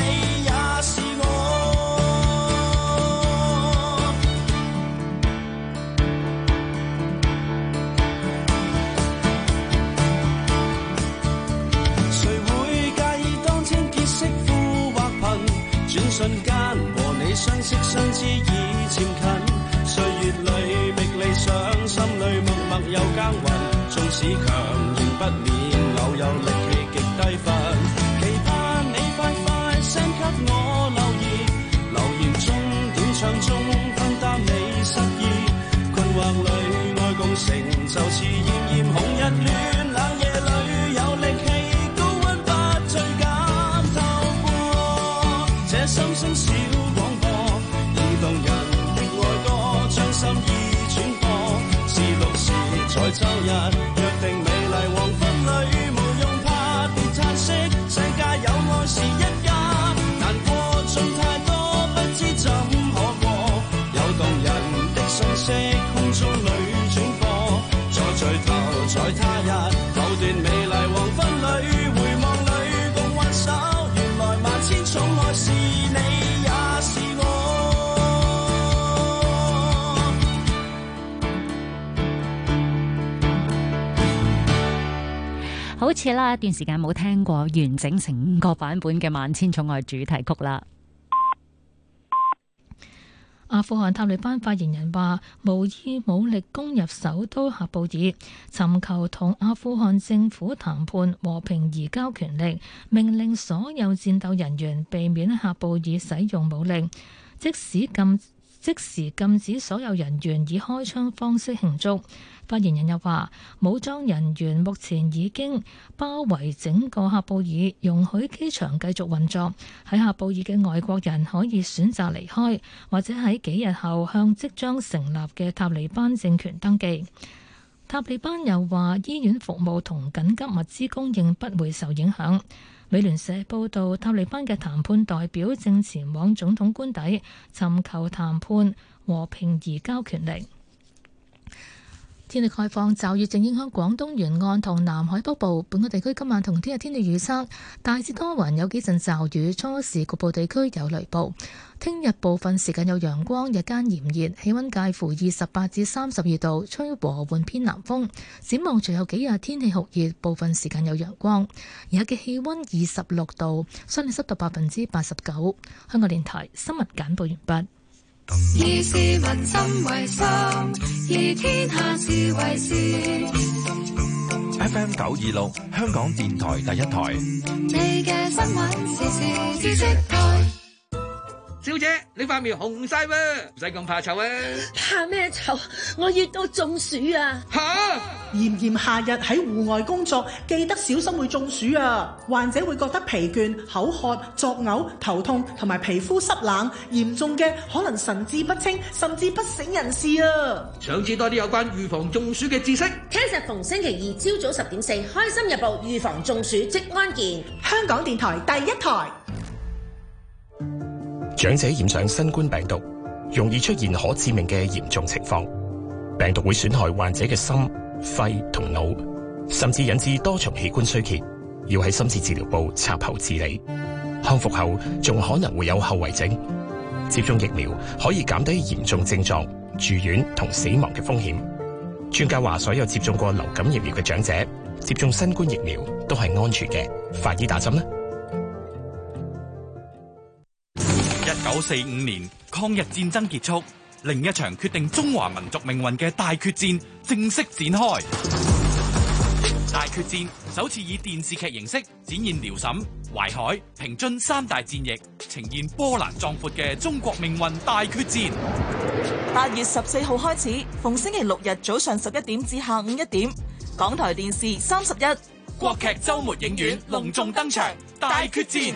瞬間和你相識相知已漸近，歲月裏覓理想，心裏默默有耕耘，縱使強仍不免偶有力氣極低分，期盼你快 send 給我留言中點唱中分擔你失意，困惑裏愛共成，就似炎炎紅日戀，冷夜裏有力氣高溫不追減透過這心聲小廣播，移動人的愛歌，將心意轉播。是6時在周日，約定美麗黃昏裏，無用怕好似啦一段時間冇聽過完整成個版本嘅《萬千寵愛》主題曲啦。 阿富汗塔利班發言人話，無意武力攻入首都喀布爾，尋求同阿富汗政府談判和平移交權力，命令所有戰鬥人員避免喺喀布爾使用武力，即時禁止所有人員以開槍方式慶祝。發言人又話，武裝人員目前已經包圍整個喀布爾，容許機場繼續運作。喺喀布爾嘅外國人可以選擇離開，或者喺幾日後向即將成立嘅塔利班政權登記。塔利班又話，醫院服務同緊急物資供應不會受影響。美聯社報道，塔利班嘅談判代表正前往總統官邸，尋求談判和平移交權力。天氣概況，驟雨正影響廣東沿岸同南海北部。本港地區今晚同聽日天氣預測大致多雲，有幾陣驟雨，初時局部地區有雷暴。聽日部分時間有陽光，日間炎熱，氣溫介乎28至32度，吹和緩偏南風。展望隨後幾日天氣酷熱，部分時間有陽光。而家嘅氣溫26度，相對濕度89%。香港電台新聞簡報完畢。 以市民心為心，以天下事為事。 FM 926，香港電台第一台。 你嘅新聞時事知識台。 小姐，你塊面紅晒喎，唔使咁怕醜啊！ 怕咩醜？我熱到中暑啊！ 吓！ 炎炎夏日喺戶外工作，記得小心會中暑啊！患者會覺得疲倦、口渴、作嘔、頭痛同埋皮膚濕冷，嚴重嘅可能神志不清，甚至不省人事啊！ 想知多啲有關預防中暑嘅知識？ 聽實逢星期二朝早10:04，《開心日報》預防中暑即安健。 香港電台第一台。 長者染上新冠病毒，容易出現可致命嘅嚴重情況。病毒會損害患者嘅心、肺同腦，甚至引致多重器官衰竭，要喺深切治療部插喉治理。康復後仲可能會有後遺症。接種疫苗可以減低嚴重症狀、住院同死亡嘅風險。專家話，所有接種過流感疫苗嘅長者接種新冠疫苗都係安全嘅。快啲打針啦 ！1945年抗日戰爭結束，另一場決定中華民族命運嘅大決戰正式展開。大決戰首次以電視劇形式展現遼瀋、淮海、平津三大戰役，呈現波瀾壯闊嘅中國命運大決戰。 8月14號開始，逢星期六日早上11點至下午1點，港台電視31 國劇週末影院隆重登場，大決戰。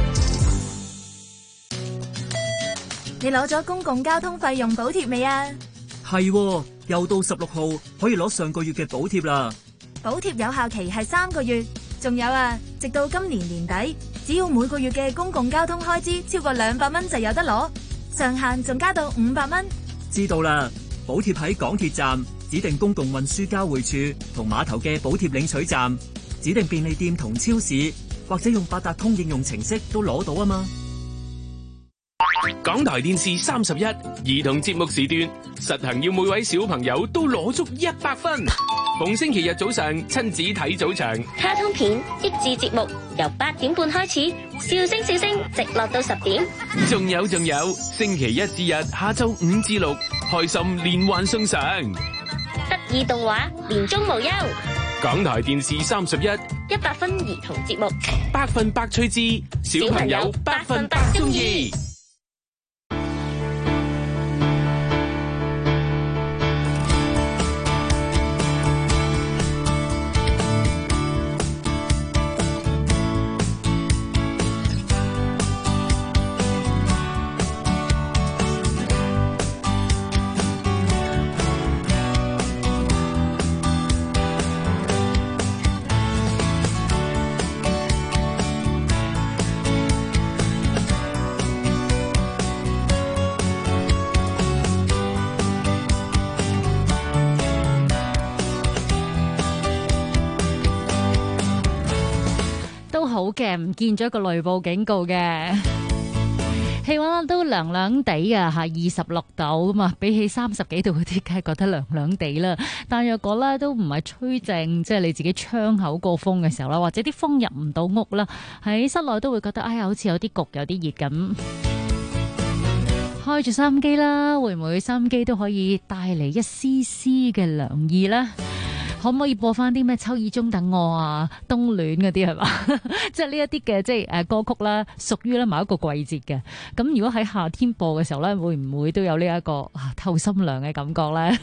你攞咗公共交通費用補貼未啊？ 係，又到16號可以攞上個月嘅補貼啦。 補貼有效期係3個月，仲有啊，直到今年年底，只要每個月嘅公共交通開支超過200蚊就有得攞，上限仲加到500蚊。 知道啦，補貼喺港鐵站、指定公共運輸交匯處同碼頭嘅補貼領取站、指定便利店同超市，或者用八達通應用程式都攞到啊嘛。 港台電視31兒童節目時段，實行要每位小朋友都攞足100分。逢星期日早上親子睇早場， 卡通片、益智節目由8點半開始，笑聲笑聲直落到10點。 仲有，星期一至日下晝5至6，開心連環送上得意動畫，年終無憂。 港台電視31 100分兒童節目， 百分百趣致，小朋友百分百鍾意。 好嘅，唔見咗個雷暴警告嘅。 氣溫都涼涼地啊，吓26度咁啊，比起30幾度嗰啲，梗係覺得涼涼地啦。但若果咧都唔係吹正，即係你自己窗口個風嘅時候啦，或者啲風入唔到屋啦，喺室內都會覺得哎呀，好似有啲焗，有啲熱咁。開住收音機啦，會唔會收音機都可以帶嚟一絲絲嘅涼意呢？可唔可以播翻啲咩秋意中等我啊、冬暖嗰啲係嘛？即係呢一啲嘅即係歌曲啦，屬於咧某一個季節嘅。咁如果喺夏天播嘅時候咧，會唔會都有呢一個透心涼嘅感覺咧？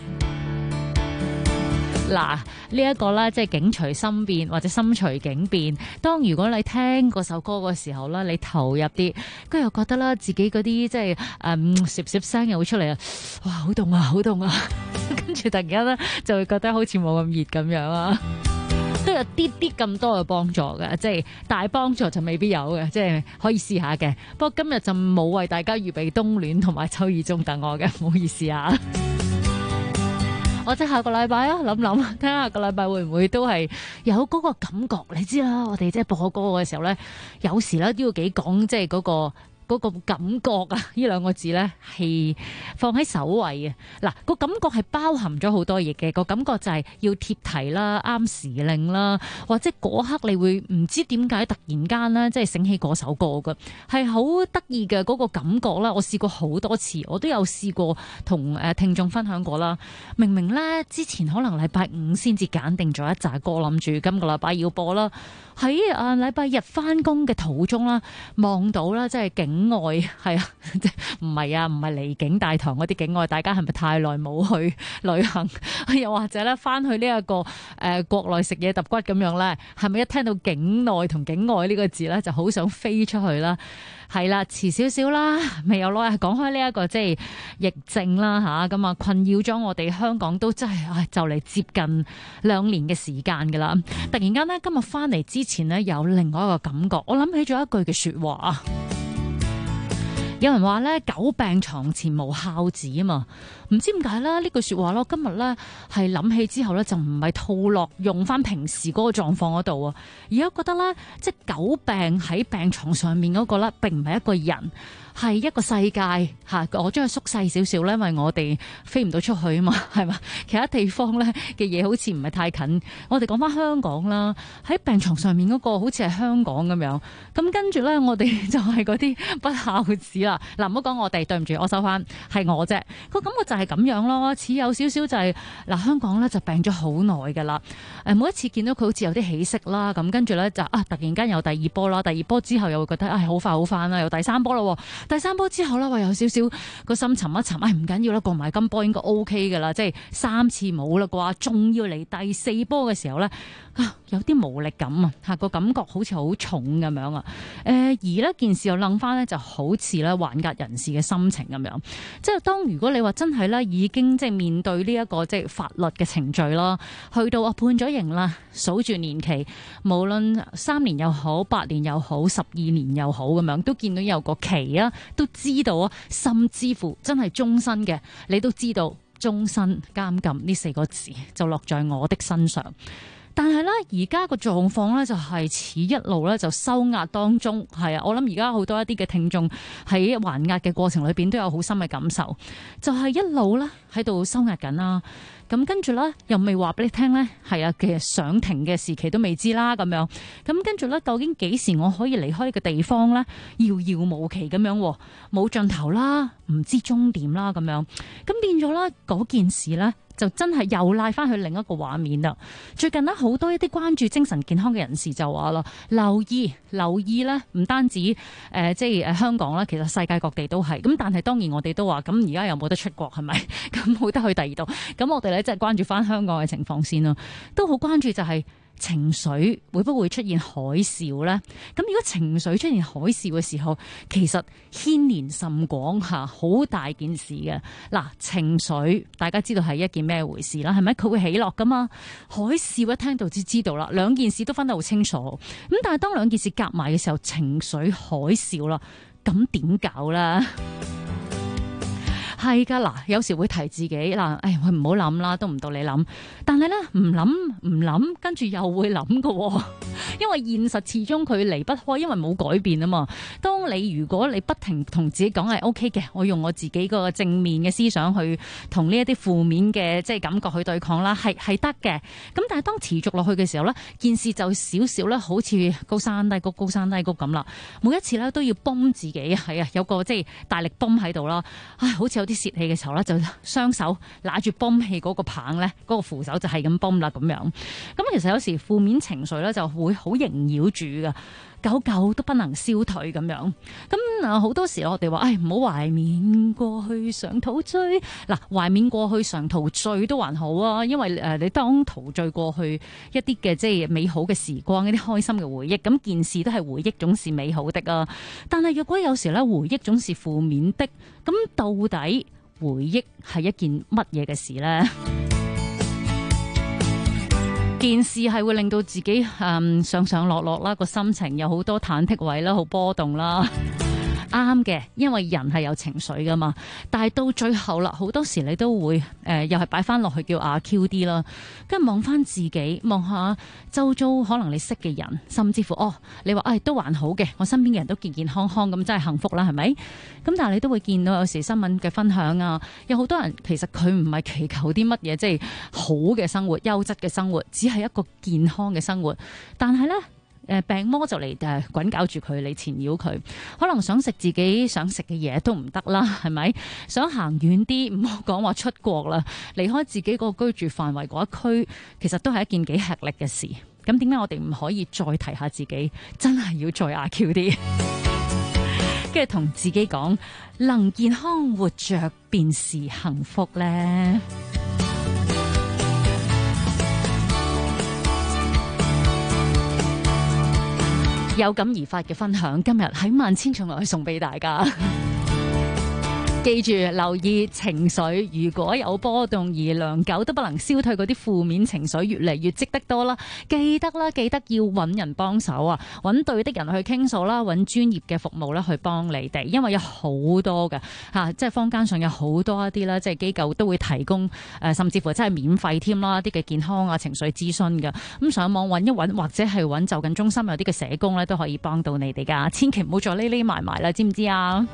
嗱，呢一個咧，即係境隨心變或者心隨境變。當如果你聽嗰首歌嘅時候咧，你投入啲，跟住又覺得啦，自己嗰啲即係攝聲又會出嚟啊！哇，好凍啊，好凍啊！跟住突然間咧，就會覺得好似冇咁熱咁樣啊，都有啲啲咁多嘅幫助嘅，即係大幫助就未必有嘅，即係可以試下嘅。不過今日就冇為大家預備冬暖同埋秋意中等我嘅，唔好意思啊。我即係下個禮拜啊，諗睇下下個禮拜會唔會都係有嗰個感覺？你知啦，我哋即係播歌嘅時候咧，有時咧都要幾講，即係嗰個感覺啊！呢兩個字咧係放喺首位嘅。嗱，個感覺係包含咗好多嘢嘅。個感覺就係要貼題啦、啱時令啦，或者嗰刻你會唔知點解突然間咧，即係醒起嗰首歌嘅，係好得意嘅嗰個感覺啦。我試過好多次，我都有試過同聽眾分享過啦。明明咧之前可能禮拜五先至揀定咗一紮歌，諗住今個禮拜要播啦。喺禮拜日翻工嘅途中啦，望到啦，即係境外係啊，唔係啊，唔係離境大堂嗰啲境外，大家係咪太耐冇去旅行？又或者咧翻去呢一個國內食嘢揼骨咁樣咧，係咪一聽到境內同境外呢個字咧，就好想飛出去啦？係啦，遲少少啦，未有耐講開呢一個即係疫症啦吓，咁啊困擾咗我哋香港都真係就嚟接近2年嘅時間噶啦。突然間咧，今日翻嚟之前咧，有另外一個感覺，我諗起咗一句嘅說話啊。有人話咧，久病床前無孝子啊嘛，唔知點解啦，呢句說話咯，今日咧係諗起之後咧，就唔係套落用翻平時嗰個狀況嗰度啊，而家覺得咧，即係久病喺病床上面嗰個咧，並唔係一個人，係一個世界吓。我將佢縮細少少咧，因為我哋飛唔到出去啊嘛，係嘛，其他地方咧嘅嘢好似唔係太近。我哋講翻香港啦，喺病床上面嗰個好似係香港咁樣，咁跟住咧，我哋就係嗰啲不孝子啦。嗱，唔好講我哋，對唔住，我收翻，係我啫。個感覺就係咁樣咯，似有少少就係嗱，香港咧就病咗好耐噶啦。每一次見到佢好似有啲起色啦，咁跟住咧就突然間有第二波啦，第二波之後又會覺得好快好翻啦，有第三波啦。第三波之後咧，話有少少個心沉一沉，唔緊要啦，過埋今波應該 OK 噶啦，即係3次冇啦啩，仲要嚟第4波嘅時候咧，有啲無力感啊，吓個感覺好似好重咁樣啊。而呢件事又諗翻咧，就好似咧還押人士嘅心情咁樣，即係當如果你話真係咧已經即係面對呢一個即係法律嘅程序啦，去到判咗刑啦，數住年期，無論3年又好、8年又好、12年又好咁樣，都見到有個期啊，都知道啊，甚至乎真係終身嘅，你都知道終身監禁呢4個字就落在我的身上。但係咧，而家個狀況咧就係似一路咧就收押當中，係啊，我諗而家好多一啲嘅聽眾喺還押嘅過程裏邊都有好深嘅感受，就係一路咧喺度收押緊啦。咁跟住咧又未話俾你聽咧，係啊，其實上庭嘅時期都未知啦咁樣。咁跟住咧，究竟幾時我可以離開呢個地方咧？遙遙無期咁樣，冇盡頭啦，唔知終點啦咁樣。咁變咗咧嗰件事咧，就真係又拉翻去另一個畫面啦。最近呢，好多一啲關注精神健康嘅人士就話啦，留意咧，唔單止即係香港啦，其實世界各地都係。咁但係當然我哋都話，咁而家又冇得出國係咪？咁冇得去第二度。咁我哋咧即係關注翻香港嘅情況先啦，都好關注就係情緒會不會出現海嘯呢？咁如果情緒出現海嘯嘅時候，其實牽連甚廣吓，好大件事嘅。嗱，情緒大家知道係一件咩回事啦？係咪？佢會起落噶嘛？海嘯一聽到就知道啦，兩件事都分得好清楚。咁但係當兩件事夾埋嘅時候，情緒海嘯啦，咁點搞啦？係噶，嗱，有時會提自己嗱，我唔好諗啦，都唔到你諗。但係咧，唔諗，跟住又會諗噶。 因為現實始終佢離不開，因為冇改變啊嘛。如果你不停同自己講係 OK 嘅，我用我自己個正面嘅思想去同呢一啲負面嘅即係感覺去對抗啦，係得嘅。咁但係當持續落去嘅時候呢，件事就少少咧，好似高山低谷高山低谷咁啦。每一次咧都要泵自己，係啊，有個即係大力泵喺度啦。唉，好似有啲泄氣嘅時候咧，就雙手拿住泵氣嗰個棒咧，嗰個扶手就係咁泵啦咁樣。咁其實有時負面情緒咧就會好縈繞住噶。久久都不能消退咁樣，咁好多時我哋話，唔好懷緬過去常陶醉。嗱，懷緬過去常陶醉都還好啊，因為你當陶醉過去一啲嘅即係美好嘅時光，一啲開心嘅回憶，咁件事都係回憶總是美好的啊。但係若果有時咧回憶總是負面的，咁到底回憶係一件乜嘢嘅事呢？件事係會令到自己上上落落啦，個心情有好多忐忑位啦，好波動啦。啱嘅，因為人係有情緒噶嘛。但係到最後啦，好多時你都會又係擺翻落去叫阿 Q 啲啦，跟住望翻自己，望下周遭可能你識嘅人，甚至乎你話都還好嘅，我身邊嘅人都健健康康，咁真係幸福啦，係咪？咁但係你都會見到有時新聞嘅分享啊，有好多人其實佢唔係祈求啲乜嘢，即係好嘅生活、優質嘅生活，只係一個健康嘅生活，但係呢。病魔就嚟滾搞住佢，嚟纏繞佢，可能想食自己想食嘅嘢都唔得啦，係咪？想行遠啲，唔好講話出國啦，離開自己個居住範圍嗰一區，其實都係一件幾吃力嘅事。咁點解我哋唔可以再提下自己，真係要再阿 Q 啲，跟住同自己講，能健康活着便是幸福呢？有感而發嘅分享，今日喺萬千寵愛送俾大家。記住留意情緒，如果有波動而良久都不能消退嗰啲負面情緒，越嚟越積得多啦。記得要揾人幫手啊，揾對的人去傾訴啦，揾專業嘅服務啦去幫你哋，因為有好多嘅即係坊間上有好多一啲啦，即係機構都會提供甚至乎真係免費添啦，啲嘅健康啊情緒諮詢嘅。咁上網揾一揾，或者係揾就近中心有啲嘅社工咧，都可以幫到你哋噶。千祈唔好再匿埋埋啦，知唔知啊？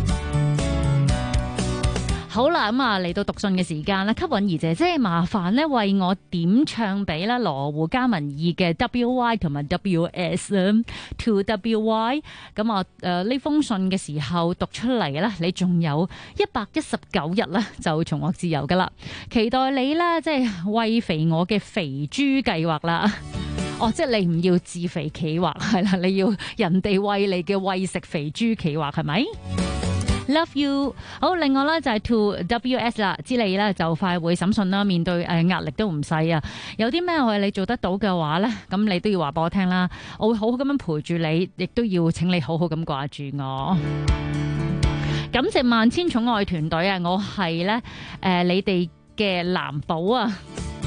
好啦，咁嚟到讀信嘅時間啦，吸韻兒姐姐麻煩咧為我點唱俾啦羅湖嘉文義嘅 WY 同埋 WS To WY。咁呢封信嘅時候讀出嚟咧，你仲有119日啦，就重獲自由噶啦。期待你啦，即係餵肥我嘅肥豬計劃啦。即係你唔要自肥企劃係啦，你要人哋餵你嘅餵食肥豬企劃係咪？Love you。好，另外咧就係 To WS 啦，知你咧就快會審訊啦，面對壓力都唔細啊。有啲咩係你做得到嘅話咧，咁你都要話俾我聽啦。我會好好咁樣陪住你，亦都要請你好好咁掛住我。感謝萬千寵愛團隊啊！我係咧你哋嘅藍寶啊！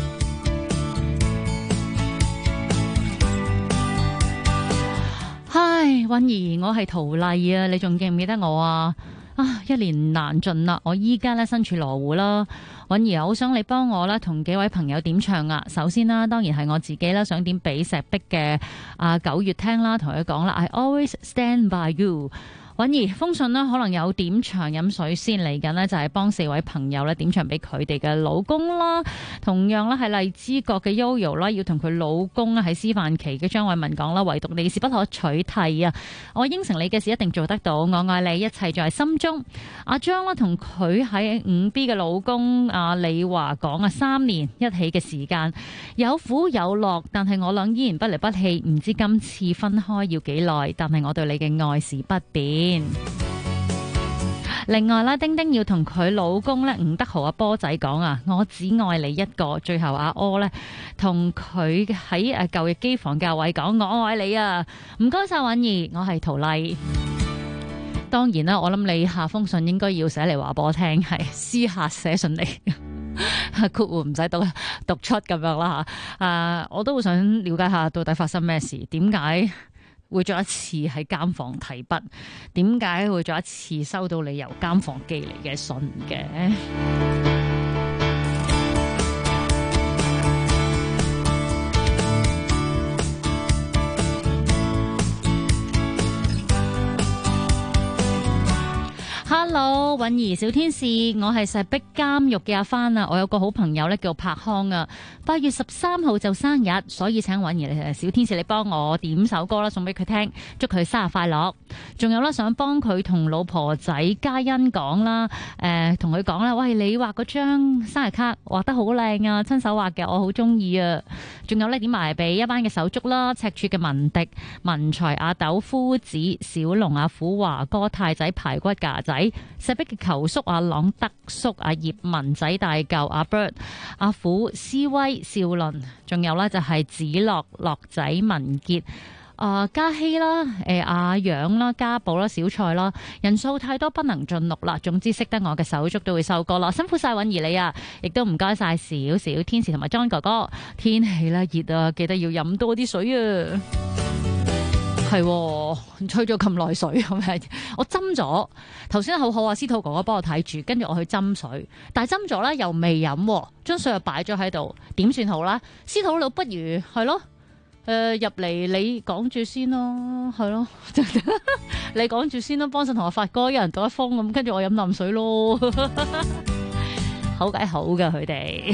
唉，韻兒，我係陶麗啊！你仲記唔記得我啊？一年難盡啦！我依家咧身處羅湖啦，韻兒好想你幫我啦，同幾位朋友點唱啊！首先啦，當然係我自己啦，想點俾石壁嘅9月聽啦，同佢講啦 I always stand by you。韻兒封信啦，可能有點長飲水先嚟緊呢，就係幫4位朋友咧點唱俾佢哋嘅老公啦。同樣啦，係荔枝角嘅 Yoyo 啦，要同佢老公喺師範期嘅張偉文講啦，唯獨你是不可取替啊！我應承你嘅事一定做得到，我愛你，一切在心中。阿張啦，同佢喺5B 嘅老公李華講3年一起嘅時間有苦有樂，但係我倆依然不離不棄。唔知今次分開要幾耐，但係我對你嘅愛是不變。另外啦，丁丁要同佢老公咧吳德豪阿波仔講啊，我只愛你一個。最後阿柯咧同佢喺舊日機房教委講，我愛你啊！唔該晒韻兒，我係陶麗。當然啦，我諗你下封信應該要寫嚟話俾我聽，係私下寫信嚟，括弧唔使讀出咁樣啦吓。我都好想了解下到底發生咩事，點解會再一次喺監房提筆？點解會再一次收到你由監房寄嚟嘅信嘅？ 好，允兒小天使，我係石壁監獄嘅阿番啊，我有個好朋友咧叫柏康啊，8月13號就生日，所以請允兒小天使你幫我點首歌啦，送俾佢聽，祝佢生日快樂。仲有啦，想幫佢同老婆仔嘉欣講啦，同佢講啦，喂，你畫嗰張生日卡畫得好靚啊，親手畫嘅，我好中意啊。仲有呢，點埋俾一班嘅手足啦，赤柱嘅文迪、文才、阿豆、夫子、小龍、阿虎、華哥、太仔、排骨架仔、石壁嘅球叔、阿朗、德叔、阿葉文仔、大舊、阿 Bird、阿虎、思威、少倫，仲有呢，就係子樂、樂仔、文傑。嘉希啦，阿楊啦，家寶啦，小菜啦，人數太多不能盡錄啦。總之識得我嘅手足都會收歌啦，辛苦晒允兒你啊，亦都唔該晒小小天使同埋 John 哥哥。天氣咧熱啊，記得要飲多啲水啊。係，吹咗咁耐水係咪？我斟咗，頭先好好啊，司徒哥哥幫我睇住，跟住我去斟水，但係斟咗咧又未飲，將水又擺咗喺度，點算好啦？司徒佬不如係咯。入嚟你講住先咯，係咯，你講住先咯，幫手同我發歌，一人讀一封咁，跟住我飲啖水咯，好鬼好噶佢哋。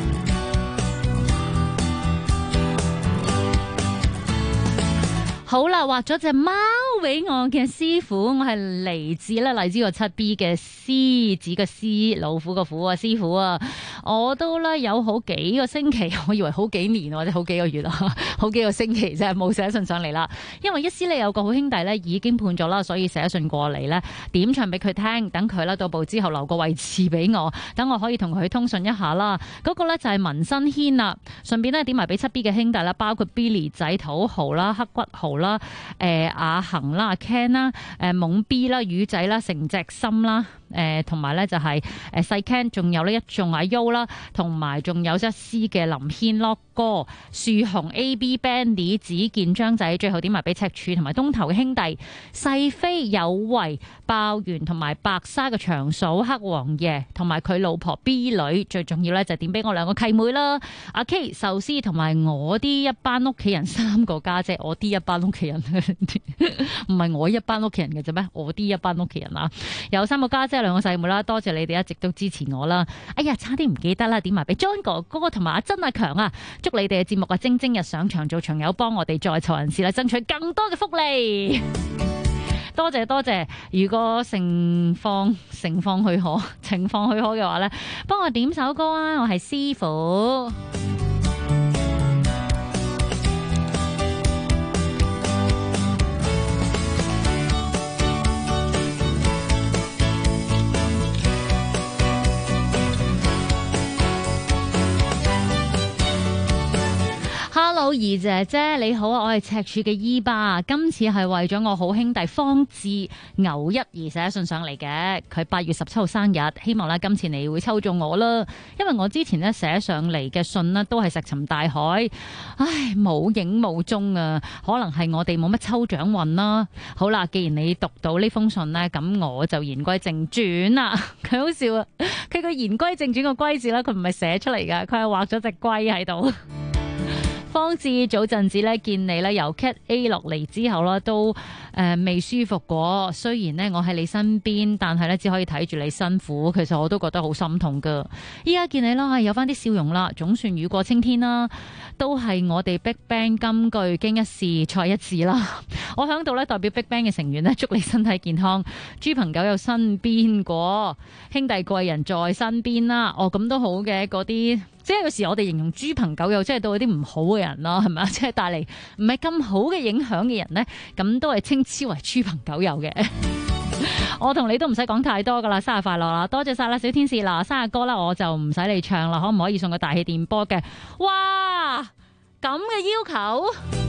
好啦，畫咗隻貓俾我嘅師傅，我係嚟自咧荔枝個7B 嘅獅子嘅獅，老虎個虎啊，師傅啊，我都咧有好幾個星期，我以為好幾年或者好幾個月啊，好幾個星期啫，冇寫信上嚟啦。因為一師你有個好兄弟咧已經判咗啦，所以寫信過嚟咧點唱俾佢聽，等佢咧到埗之後留個位置俾我，等我可以同佢通訊一下啦。嗰個咧就係文新軒啦，順便咧點埋俾7B 嘅兄弟啦，包括 Billy 仔、土豪啦、黑骨豪啦、阿恒啦、阿 Ken 啦、懵 B 啦、魚仔啦、成隻心啦、同埋咧就係細 Ken， 仲有呢一眾阿 U 啦，同埋仲有一師嘅林軒 Lock 哥、樹紅 AB Bandy、子健張仔，最後點埋俾赤柱同埋東頭嘅兄弟細飛、有為、爆圓同埋白沙嘅長嫂黑王爺，同埋佢老婆 B 女，最重要咧就點俾我兩個契妹啦，阿 K 壽司同埋我啲一班屋企人3個家姐，我啲一班屋企人唔係我一班屋企人嘅啫咩？我啲一班屋企人啊，有3個家姐2個細妹啦，多謝你哋一直都支持我啦。哎呀，差啲唔記得啦，點埋俾 John 哥哥同埋阿曾阿強啊，祝你哋嘅節目啊蒸蒸日上，長做長有，幫我哋在囚人士啦爭取更多嘅福利。多謝多謝，如果情況許可嘅話咧，幫我點首歌啊！我係師傅。Hello， 怡姐姐你好啊，我係赤柱嘅伊巴，今次係為咗我好兄弟方志牛一而寫信上嚟嘅，佢8月17號生日，希望咧今次你會抽中我啦，因為我之前咧寫上嚟嘅信呢都係石沉大海，唉冇影冇蹤啊，可能係我哋冇乜抽獎運啦。好啦，既然你讀到呢封信呢，咁我就言歸正傳啦。佢好笑啊，佢個言歸正傳個歸字咧，佢唔係寫出嚟噶，佢係畫咗隻龜喺度。方志早陣子咧見你咧由 Cat A 落嚟之後啦，都未舒服過。雖然呢我喺你身邊，但係咧只可以睇住你辛苦，其實我都覺得好心痛噶。依家見你啦，有翻啲笑容啦，總算雨過青天啦。都係我哋 Big Bang 金句，經一事賽一次啦。我響度咧代表 Big Bang 嘅成員咧，祝你身體健康，豬朋狗友身邊過，兄弟貴人在身邊啦。哦，咁都好嘅，嗰啲即係有時我哋形容豬朋狗友，即係對嗰啲唔好嘅人啦，係咪啊？即係帶嚟唔係咁好嘅影響嘅人呢，咁都係稱之為豬朋狗友嘅。我同你都唔使講太多噶啦，生日快樂啦！多謝晒啦，小天使嗱，生日歌啦，我就唔使你唱啦，可唔可以送個大氣電波嘅？哇，咁嘅要求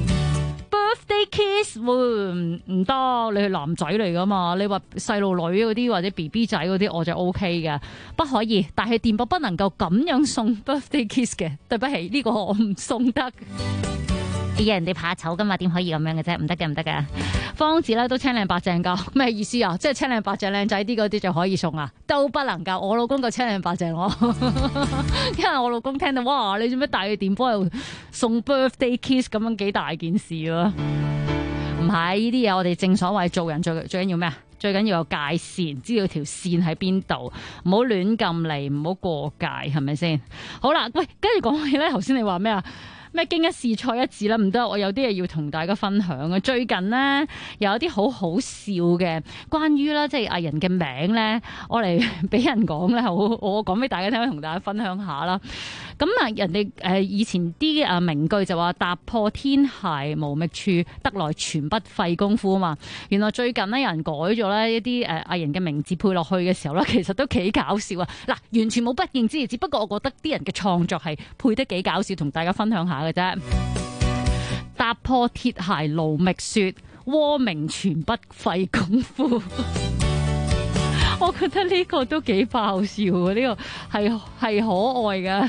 ，birthday kiss 唔得，你係男仔嚟噶嘛？你話細路女嗰啲或者 BB 仔嗰啲，我就 OK 嘅，不可以大氣電波不能夠咁樣送 birthday kiss 嘅，對不起，呢個我唔送得。啲人哋怕醜噶嘛，點可以咁樣嘅啫？唔得嘅，唔得嘅。方子咧都青靚白淨噶，咩意思啊？即係青靚白淨靚仔啲嗰啲就可以送啊？都不能夠，我老公夠青靚白淨我，因為我老公聽到哇，你做咩大氣電波又送 birthday kiss 咁樣幾大件事啊？唔係呢啲嘢，我哋正所謂做人最緊要咩啊？ 最緊要有界線，知道條線喺邊度，唔好亂咁嚟，唔好過界，係咪先？好啦，喂，跟住講起咧，頭先你話咩啊？咩經一事菜一字啦，唔得，我有啲嘢要同大家分享啊！最近呢，有啲好好笑嘅，關於啦，即係藝人嘅名咧，我嚟俾人講咧，我講俾大家聽，同大家分享下啦。咁啊，人哋以前啲名句就話踏破天鞋無覓處，得來全不費功夫啊嘛。原來最近呢，有人改咗咧一啲藝人嘅名字配落去嘅時候咧，其實都幾搞笑啊！嗱，完全冇不敬之意，只不過我覺得啲人嘅創作係配得幾搞笑，同大家分享下嘅啫。踏破鐵鞋無覓處，蛙鳴全不費功夫。我覺得呢個都幾爆笑啊！呢、呢個係可愛嘅。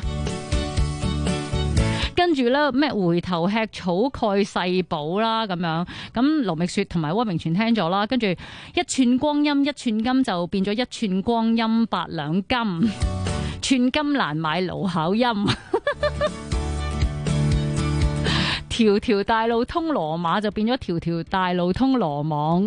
跟住咧咩回頭吃草蓋世寶啦咁樣，咁盧覓雪同埋汪明荃聽咗啦，跟住一寸光陰一寸金就變咗一寸光陰八兩金，寸金難買盧巧音。條條大路通羅馬就變咗條條大路通羅網，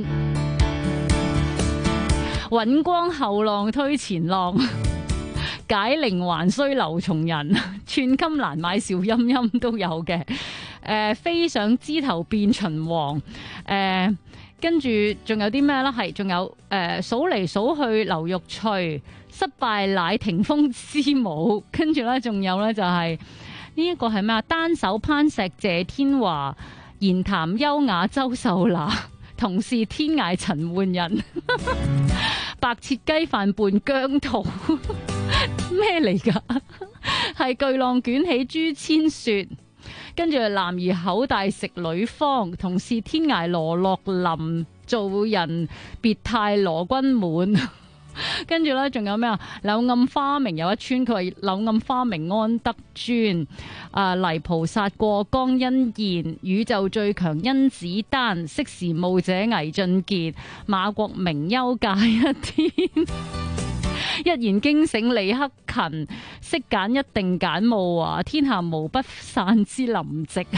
尹光後浪推前浪。解鈴還須留松人，寸金難買邵音音都有嘅。飛上枝頭變秦王。跟住仲有啲咩啦？係仲有數嚟數去劉玉翠，失敗乃霆鋒之母。跟住咧仲有咧就係呢一個係咩啊？單手攀石謝天華，言談優雅周秀娜，同是天涯陳奐仁。白切雞飯伴姜濤。咩嚟噶？係巨浪捲起諸千雪，跟住男兒口大食女方，同是天涯羅樂林，做人別太羅君滿。跟住咧仲有咩啊？柳暗花明有一村，佢話柳暗花明安德尊。泥菩薩過江欣燕，宇宙最強甄子丹，識時務者倪俊傑，馬國明休假一天。一言驚醒李克勤，識揀一定揀慕華，天下無不散之林夕。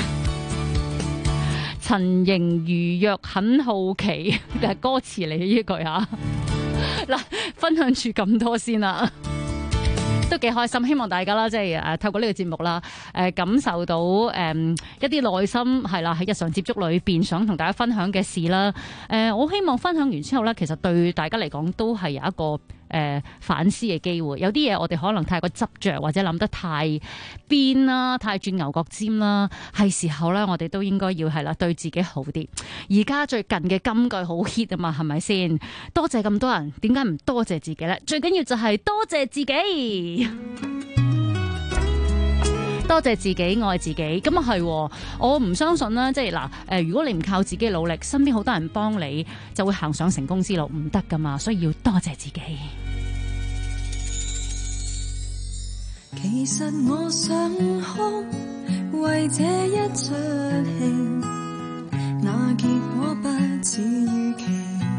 陳瑩如若很好奇，但係歌詞嚟呢句嚇。嗱，分享住咁多先啦。都幾開心，希望大家啦，即係透過呢個節目啦，感受到一啲內心係啦，喺日常接觸裏邊想同大家分享嘅事啦。我希望分享完之後咧，其實對大家嚟講都係有一個反思嘅機會。有啲嘢我哋可能太過執着，或者諗得太邊啦，太轉牛角尖啦，係時候咧，我哋都應該要係啦，對自己好啲。而家最近嘅金句好 hit 啊嘛，係咪先？多謝咁多人，點解唔多謝自己咧？最緊要就係多謝自己。多謝自己，愛自己。咁啊係，我唔相信啦。即係嗱，如果你唔靠自己努力，身邊好多人幫你，就會行上成功之路，唔得噶嘛。所以要多謝自己。 其實我想哭，為這一出戲，那結果不似預期，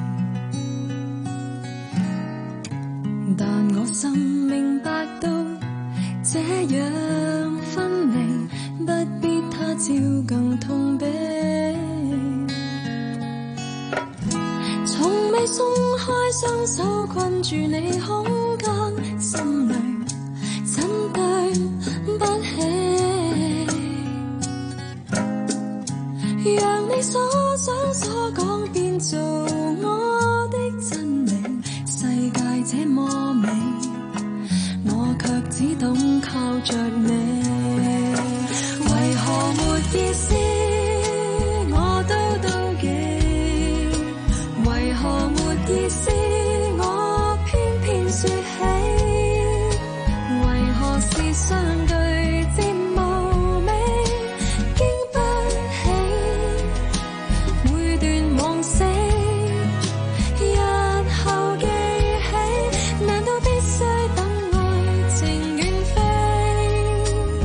但我心明白到這樣分離，不必他朝更痛悲。從未鬆開雙手困住你空間，心裏真對不起。讓你所想所講變做我的真理，世界這麼美，我卻只懂靠着你。為何沒意思我都妒忌，為何沒意思我偏偏說起，為何是相對漸無味，經不起每段往昔，日後記起，難道必須等愛情遠飛？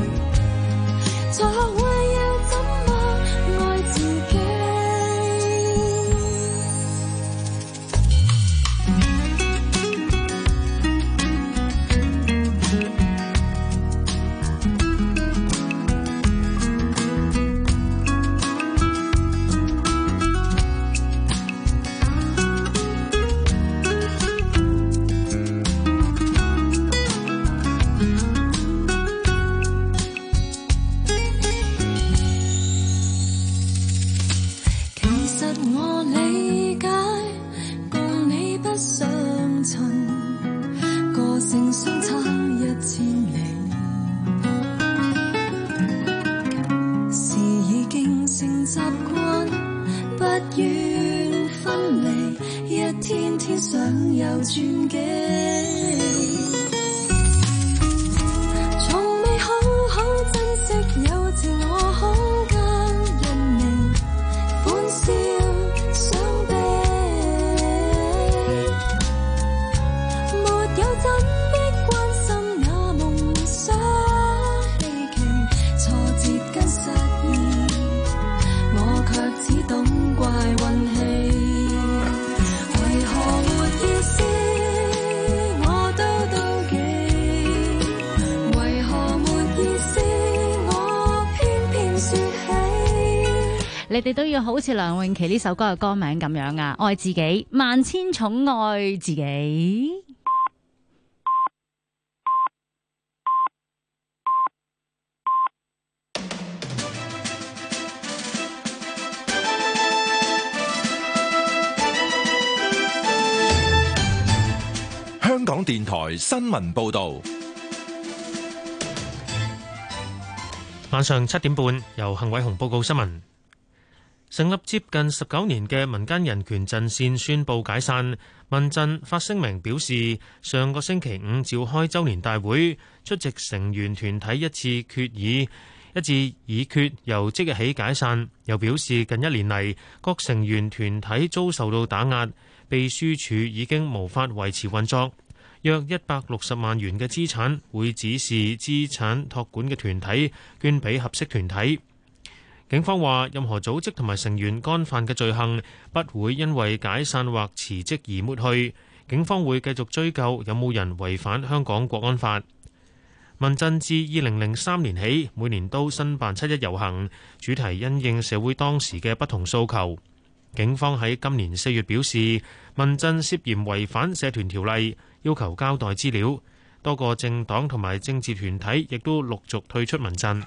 相差1000里，是已經成習慣，不願分離，一天天想有轉機，從未好好珍惜有自我空間，人微歡笑傷悲，沒有真的關心那夢想希冀，挫折跟失意，我卻只懂怪運氣，為何沒意思我都妒忌，為何沒意思我偏偏說起。 你哋都要好似梁詠琪呢首歌嘅歌名咁樣啊，愛自己，萬千寵愛自己。 香港電台新聞報導， 晚上7點半，由幸偉雄報告新聞。成立接近19年嘅民間人權陣線宣布解散。民陣發聲明表示，上個星期五召開周年大會，出席成員團體一致議決由即日起解散。又表示近1年嚟，各成員團體遭受到打壓，秘書處已經無法維持運作。約160萬元嘅資產會指示資產託管嘅團體捐俾合適團體。警方話，任何組織同埋成員干犯嘅罪行，不會因為解散或辭職而抹去。警方會繼續追究有冇人違反香港國安法。民陣自2003年起，每年都申辦7·1遊行，主題因應社會當時嘅不同訴求。警方喺今年4月表示，民陣涉嫌違反社團條例，要求交代資料。多個政黨同埋政治團體亦都陸續退出民陣。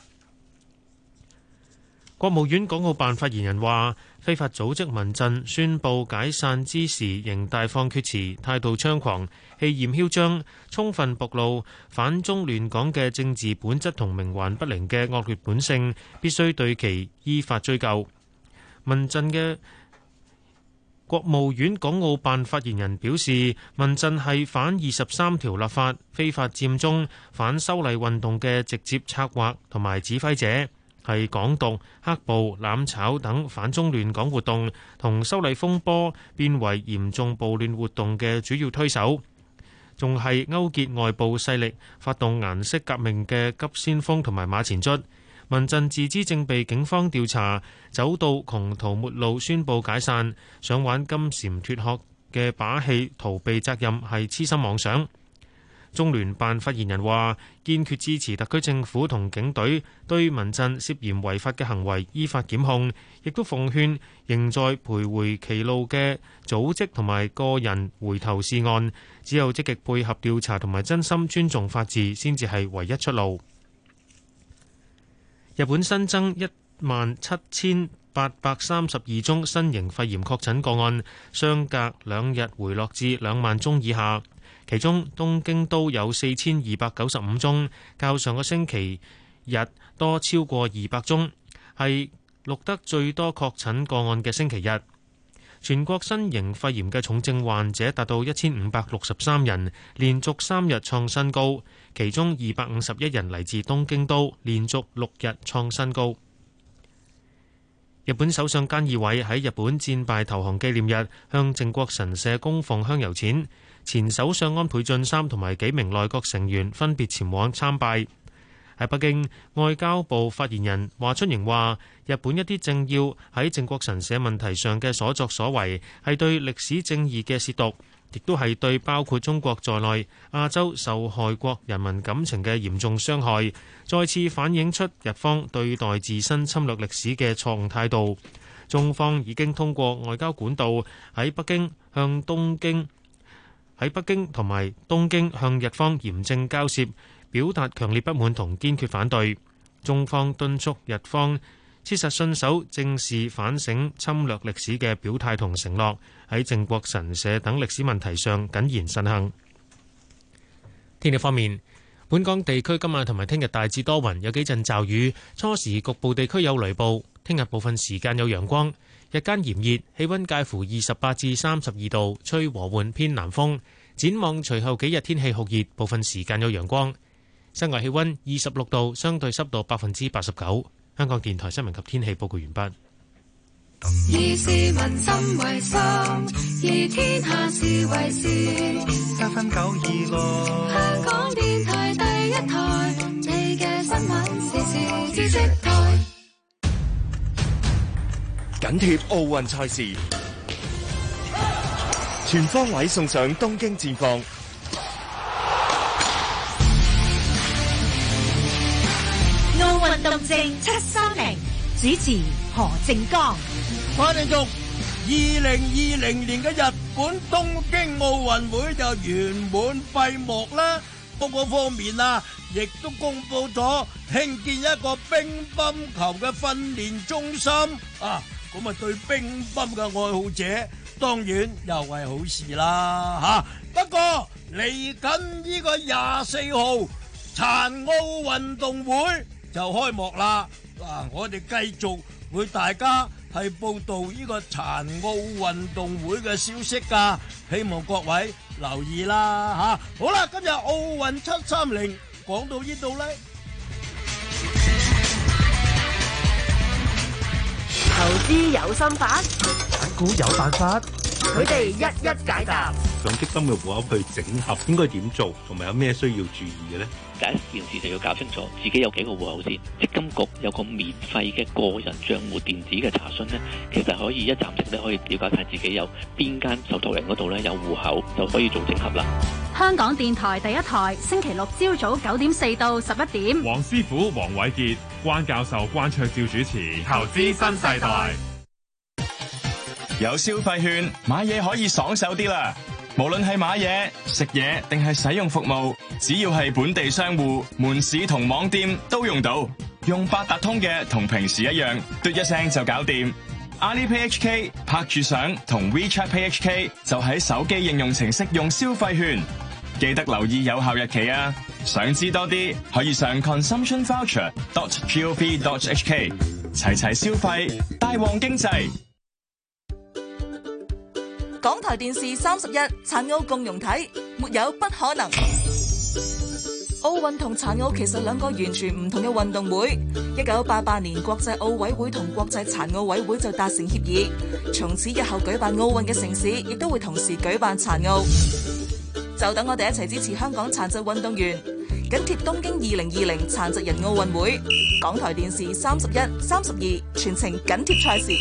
國務院港澳辦發言人話，非法組織民陣宣布解散之時仍大放厥詞，態度猖狂，氣焰囂張，充分暴露反中亂港嘅政治本質同冥頑不靈嘅惡劣本性，必須對其依法追究。民陣嘅國務院港澳辦發言人表示，民陣係反23條立法、非法佔中、反修例運動嘅直接策劃同埋指揮者，係港獨、黑暴、攬炒等反中亂港活動同修例風波變為嚴重暴亂活動嘅主要推手，仲係勾結外部勢力發動顏色革命嘅急先鋒同埋馬前卒。民陣自知正被警方調查，走到窮途末路宣布解散，想玩金蟬脫殼嘅把戲逃避責任係痴心妄想。中聯辦發言人話，堅決支持特區政府同警隊對民陣涉嫌違法嘅行為依法檢控，亦都奉勸仍在徘徊歧路嘅組織同埋個人回頭是岸，只有積極配合調查同埋真心尊重法治，先至係唯一出路。日本新增17832宗新型肺炎確診個案，相隔2日回落至2萬宗以下。其中東京都有4295宗，較上個星期日多超過200宗，係錄得最多確診個案嘅星期日。全國新型肺炎嘅重症患者達到1563人，連續3日創新高，其中251人嚟自東京都，連續6日創新高。日本首相菅義偉喺日本戰敗投降紀念日向靖國神社供奉香油錢，前首相安倍晉三同埋幾名內閣成員分別前往參拜。喺北京，外交部發言人華春瑩話，日本一啲政要喺靖國神社問題上嘅所作所為係對歷史正義嘅褻瀆，亦都係對包括中國在內亞洲受害國人民感情嘅嚴重傷害，再次反映出日方對待自身侵略歷史嘅錯誤態度。中方已經通過外交管道喺北京同埋東京向日方嚴正交涉，表達強烈不滿同堅決反對。中方敦促日方切實信守正視反省侵略歷史嘅表態同承諾，喺靖國神社等歷史問題上謹言慎行。 天氣方面，本港地區今晚同埋聽日大致多雲，有幾陣驟雨，初時局部地區有雷暴。聽日部分時間有陽光，日間炎熱，氣溫介乎28至32度，吹和緩偏南風。展望隨後幾日天氣酷熱，部分時間有陽光。室外氣溫26度，相對濕度89%。香港電台新聞及天氣報告完畢。 以市民心為心，以天下事為事。7分926，香港電台第一台，你嘅新聞時事知識台。 緊貼奧運賽事，全方位送上東京戰況。 奧運動靜730，主持何正剛。 我哋祝2020年嘅日本東京奧運會就圓滿閉幕啦。不過方面啊，亦都公布咗興建一個乒乓球嘅訓練中心啊。咁啊，對乒乓嘅愛好者當然又係好事啦吓。不過嚟緊呢個24號殘奧運動會就開幕啦。嗱，我哋繼續會大家係報道呢個殘奧運動會嘅消息噶，希望各位留意啦吓。好啦，今日奧運730講到呢度咧。 投資有心法， 揀股有辦法， 佢哋一一解答。 上基金嘅戶口去整合應該點做，同埋有咩需要注意嘅呢？ 第一件事就要搞清楚自己有幾個戶口先。積金局有個免費嘅個人帳戶電子嘅查詢呢，其實可以一站式咧可以了解晒自己有邊間受託人嗰度咧有戶口，就可以做整合啦。 香港電台第一台，星期六朝早9點4到11點。 黃師傅黃偉傑、關教授關卓照主持《投資新世代》。 有消費券買嘢可以爽手啲啦！無論係買嘢、食嘢定係使用服務，只要係本地商戶、門市同網店都用到。用八達通嘅同平時一樣，嘟一聲就搞掂。Alipay HK 拍住相同 WeChat Pay HK 就喺手機應用程式用消費券，記得留意有效日期啊！想知多啲，可以上 consumptionvoucher.gov.hk 齊齊消費，大旺經濟。 港台電視31殘奧共融體，沒有不可能。奧運同殘奧其實兩個完全唔同嘅運動會。1988年國際奧委會同國際殘奧委會就達成協議，從此日後舉辦奧運嘅城市亦都會同時舉辦殘奧。就等我哋一齊支持香港殘疾運動員，緊貼東京2020殘疾人奧運會。港台電視31、32全程緊貼賽事。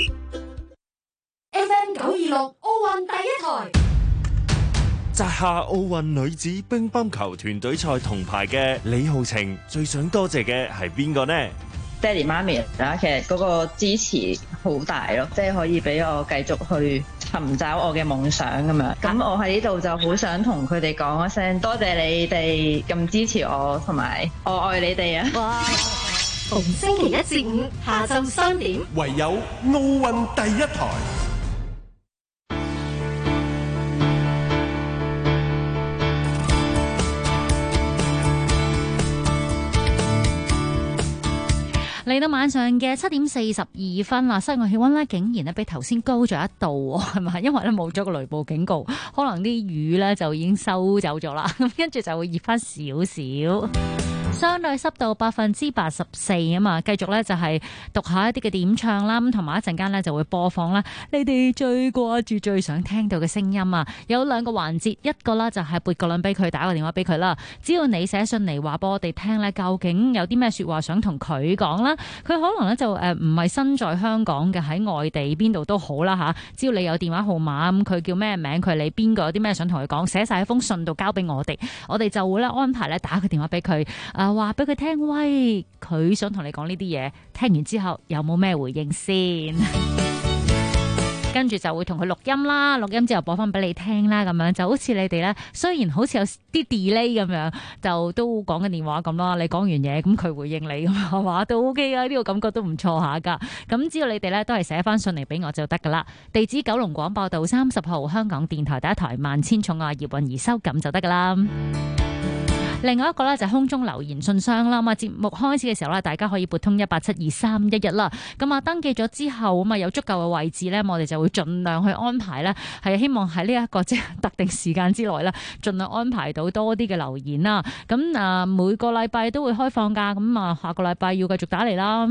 FM 926奧運第一台， 摘下奧運女子乒乓球團隊賽銅牌嘅李浩晴，最想多謝嘅係邊個呢？ 爹哋媽咪啦，其實嗰個支持好大咯，即係可以俾我繼續去尋找我嘅夢想咁樣。咁我喺呢度就好想同佢哋講一聲多謝你哋咁支持我，同埋我愛你哋啊！ 哇！逢星期1至5下晝3點， 唯有奧運第一台。 嚟到晚上嘅7點42分啦，室外氣溫咧竟然咧比頭先高咗1度，係咪？因為咧冇咗個雷暴警告，可能啲雨咧就已經收走咗啦，咁跟住就會熱翻少少。相對濕度84%啊嘛，繼續咧就係讀下一啲嘅點唱啦，咁同埋一陣間咧就會播放啦，你哋最掛住最想聽到嘅聲音啊，有2個環節，一個啦就係撥個輪俾佢，打個電話俾佢啦，只要你寫信嚟話俾我哋聽咧，究竟有啲咩說話想同佢講啦，佢可能咧就唔係身在香港嘅，喺外地邊度都好啦吓，只要你有電話號碼，咁佢叫咩名，佢你邊個有啲咩想同佢講，寫晒喺封信度交俾我哋就會咧安排咧打個電話俾佢。話俾佢聽，喂，佢想同你講呢啲嘢，聽完之後有冇咩回應先？跟住就會同佢錄音啦，錄音之後播翻俾你聽啦，咁樣就好似你哋咧，雖然好似有啲 delay 咁樣，就都講緊電話咁啦。你講完嘢，咁佢回應你咁係嘛，都 OK 啊，呢個感覺都唔錯下噶。咁只要你哋咧都係寫翻信嚟俾我就得噶啦。地址九龍廣播道30號，香港電台第一台萬千寵愛葉韻儀收咁就得噶啦。 另外一個咧就係空中留言信箱啦。咁啊，節目開始嘅時候咧，大家可以撥通1872311啦。咁啊，登記咗之後咁啊，有足夠嘅位置咧，我哋就會盡量去安排咧，係希望喺呢一個即係特定時間之內咧，盡量安排到多啲嘅留言啦。咁啊，每個禮拜都會開放㗎。咁啊，下個禮拜要繼續打嚟啦。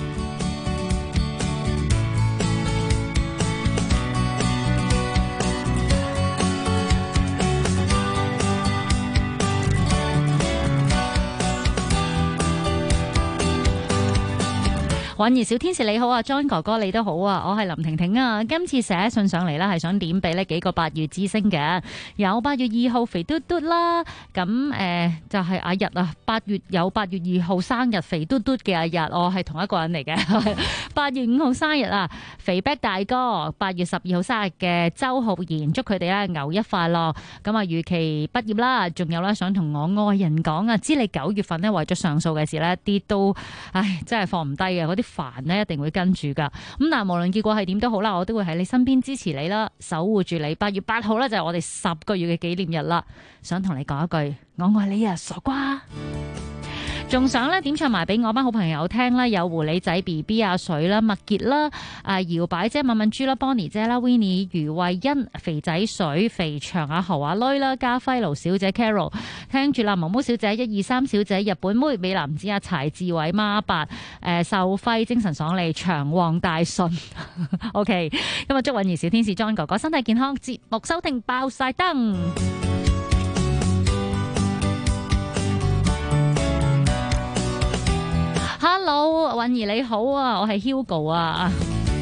韻兒小天使你好啊 ，John 哥哥你都好啊，我係林婷婷啊。今次寫信上嚟咧，係想點俾呢幾個8月之星嘅，有8月2號肥嘟嘟啦，咁就係阿日啊，8月有8月2號生日肥嘟嘟嘅阿日，我係同一個人嚟嘅。8月5號生日啊，肥 back 大哥，8月12號生日嘅周浩然，祝佢哋咧牛一快樂。咁啊，預期畢業啦，仲有咧想同我愛人講啊，知你9月份咧為咗上訴嘅事咧，啲都唉真係放唔低嘅嗰啲。煩呢一定會跟住噶，咁但係無論結果係點都好啦，我都會喺你身邊支持你啦，守護住你。8月8號呢，就係我哋10個月嘅紀念日啦，想同你講一句，我愛你啊，傻瓜！仲想咧點唱埋俾我班好朋友聽啦，有狐狸仔 BB 阿水啦、麥傑啦、搖擺姐、敏敏豬啦、Bonnie 姐啦、Winnie、余慧欣、肥仔水、肥長阿豪阿女啦、家輝盧小姐 Carol， 聽住啦，毛毛小姐、123小姐、日本妹、美男子阿柴志偉、孖八、秀輝、精神爽利、長旺大順。OK， 今日祝韻兒小天使 John 哥哥身體健康，節目收聽爆晒燈。Hello， 韻兒你好啊，我係 Hugo 啊。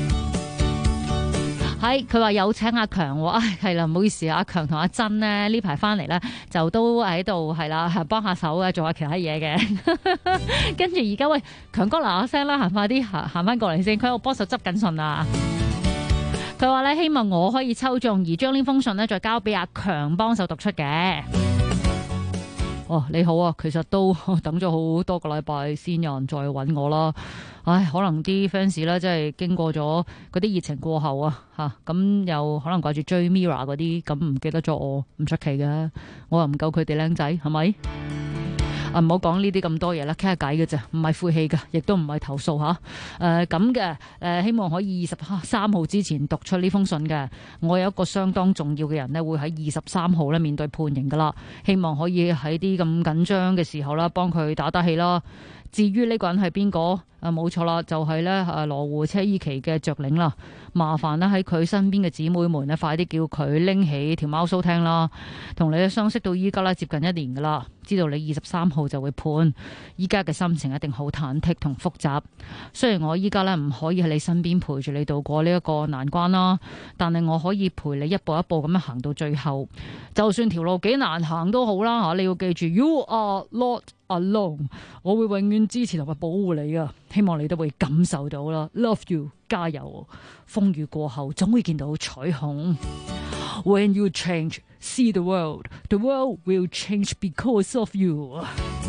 係佢話有請阿強喎，係啦，唔好意思，阿強同阿珍呢排翻嚟咧，就都喺度係啦，幫下手啊，做下其他嘢嘅。跟住而家喂，強哥嗱嗱聲啦，快啲行翻過嚟先，佢喺度幫手執緊信啊。佢話咧希望我可以抽中，而將呢封信咧再交俾阿強幫手讀出嘅。哦，你好啊，其實都等咗好多個禮拜先有人再揾我啦。唉，可能啲 fans 咧，即係經過咗嗰啲熱情過後啊，咁又可能掛住追 Mirror 嗰啲，咁唔記得咗我，唔出奇嘅。我又唔夠佢哋靚仔，係咪？唔好講呢啲咁多嘢啦，傾下偈嘅啫，唔係負氣嘅，亦都唔係投訴吓。咁嘅，希望可以23號之前讀出呢封信嘅。我有一個相當重要嘅人呢，會喺23號咧面對判刑噶啦，希望可以喺啲咁緊張嘅時候啦，幫佢打打氣啦。至於呢個人係邊個？冇錯啦，就係咧羅湖車衣旗嘅著領啦。麻煩咧喺佢身邊嘅姊妹們咧，快啲叫佢拎起條貓鬚聽啦。同你相識到依家咧接近1年噶啦，知道你23號就會判，依家嘅心情一定好忐忑同複雜。雖然我依家咧唔可以喺你身邊陪住你度過呢一個難關啦，但係我可以陪你一步一步咁樣行到最後。就算條路幾難行都好啦，你要記住 You are not alone， 我會永遠支持同埋保護你噶。希望你都會感受到啦 ，Love you， 加油！風雨過後總會見到彩虹。When you change, see the world will change because of you。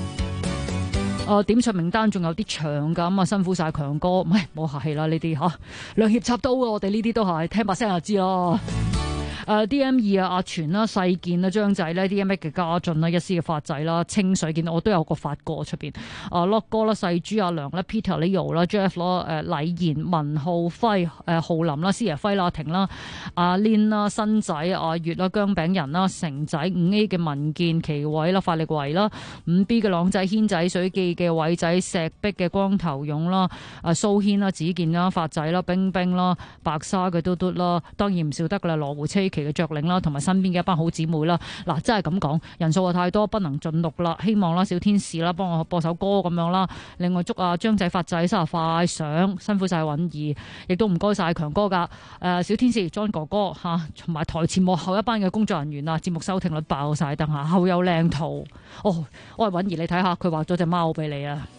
點出名單仲有啲長噶，咁辛苦晒強哥，唔係冇客氣啦呢啲吓，兩肋插刀啊！我哋呢啲都係聽把聲就知啦。DM2 阿全啦、細健啦、張仔咧、DMX 嘅家俊啦、一絲嘅發仔啦、清水健，我都有個發過出邊。Lock 哥啦、細豬阿良啦、Peter Leo 啦、Jeff 啦、禮賢、文浩輝、浩林啦、施爺輝啦、婷啦、阿 Lin 啦、新仔、阿月啦、姜餅人啦、成仔、5A 嘅文健、奇偉啦、法力維啦、5B 嘅朗仔、軒仔、水記嘅偉仔、石壁嘅光頭勇啦、蘇軒啦、子健啦、發仔啦、冰冰啦、白沙嘅嘟嘟啦，當然唔少得噶啦，羅湖車嘅著領啦，同埋身邊嘅一班好姊妹啦。嗱，真係咁講，人數啊太多，不能盡錄啦。希望啦，小天使啦，幫我播首歌咁樣啦。另外祝阿張仔發仔生日快上，辛苦晒韻兒，亦都唔該晒強哥噶。小天使 John 哥哥吓，同埋台前幕後一班嘅工作人員啊，節目收聽率爆晒燈下，後有靚圖。哦，我係韻兒，你睇下，佢畫咗隻貓俾你啊！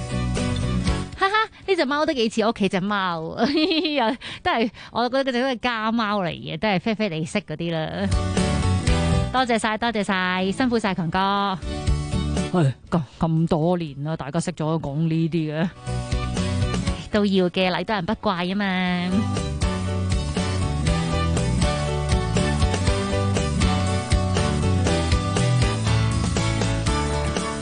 呢隻貓都幾似我屋企隻貓，都係我覺得嗰隻都係家貓嚟嘅，都係啡啡地色嗰啲啦。多謝晒，多謝晒，辛苦晒強哥。唉，咁多年啦，大家識咗講呢啲嘅，都要嘅，禮多人不怪啊嘛。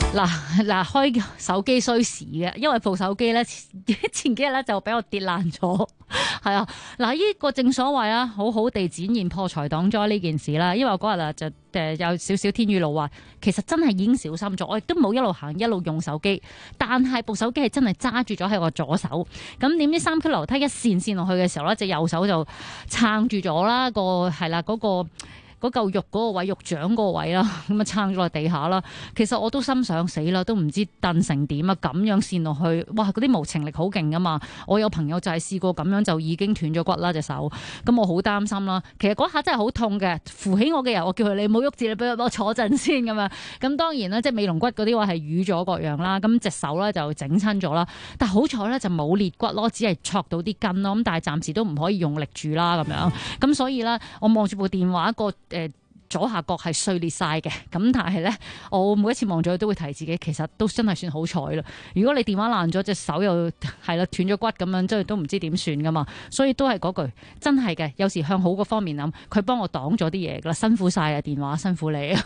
嗱，開手機需時嘅，因為部手機咧前幾日咧就俾我跌爛咗，係啊，嗱，呢個正所謂啊，好好地展現破財擋災呢件事啦。因為我嗰日啊就有少少天雨路滑，其實真係已經小心咗，我亦都冇一路行一路用手機，但係部手機係真係揸住咗喺我左手，咁點知3級樓梯一線落去嘅時候咧，隻右手就撐住咗啦，嗰嚿肉嗰個位，肉掌嗰個位啦，咁啊撐咗落地下啦。其實我都心想死啦，都唔知燉成點啊！咁樣跣落去，哇！嗰啲無情力好勁噶嘛。我有朋友就係試過咁樣就已經斷咗骨啦隻手，咁我好擔心啦。其實嗰下真係好痛嘅，扶起我嘅人，我叫佢你唔好喐住，你俾我坐陣先咁樣。咁當然啦，即係尾龍骨嗰啲話係瘀咗各樣啦，咁隻手咧就整親咗啦。但好彩咧就冇裂骨咯，只係挫到啲筋咯。咁但係暫時都唔可以用力住啦咁樣。咁所以咧，我望住部電話左下角係碎裂晒嘅，咁但係咧，我每一次望咗都會提自己，其實都真係算好彩啦。如果你電話爛咗，隻手又係啦斷咗骨咁樣，真係都唔知點算噶嘛。所以都係嗰句，真係嘅，有時向好嗰方面諗，佢幫我擋咗啲嘢噶啦，辛苦晒啊電話，辛苦你啊！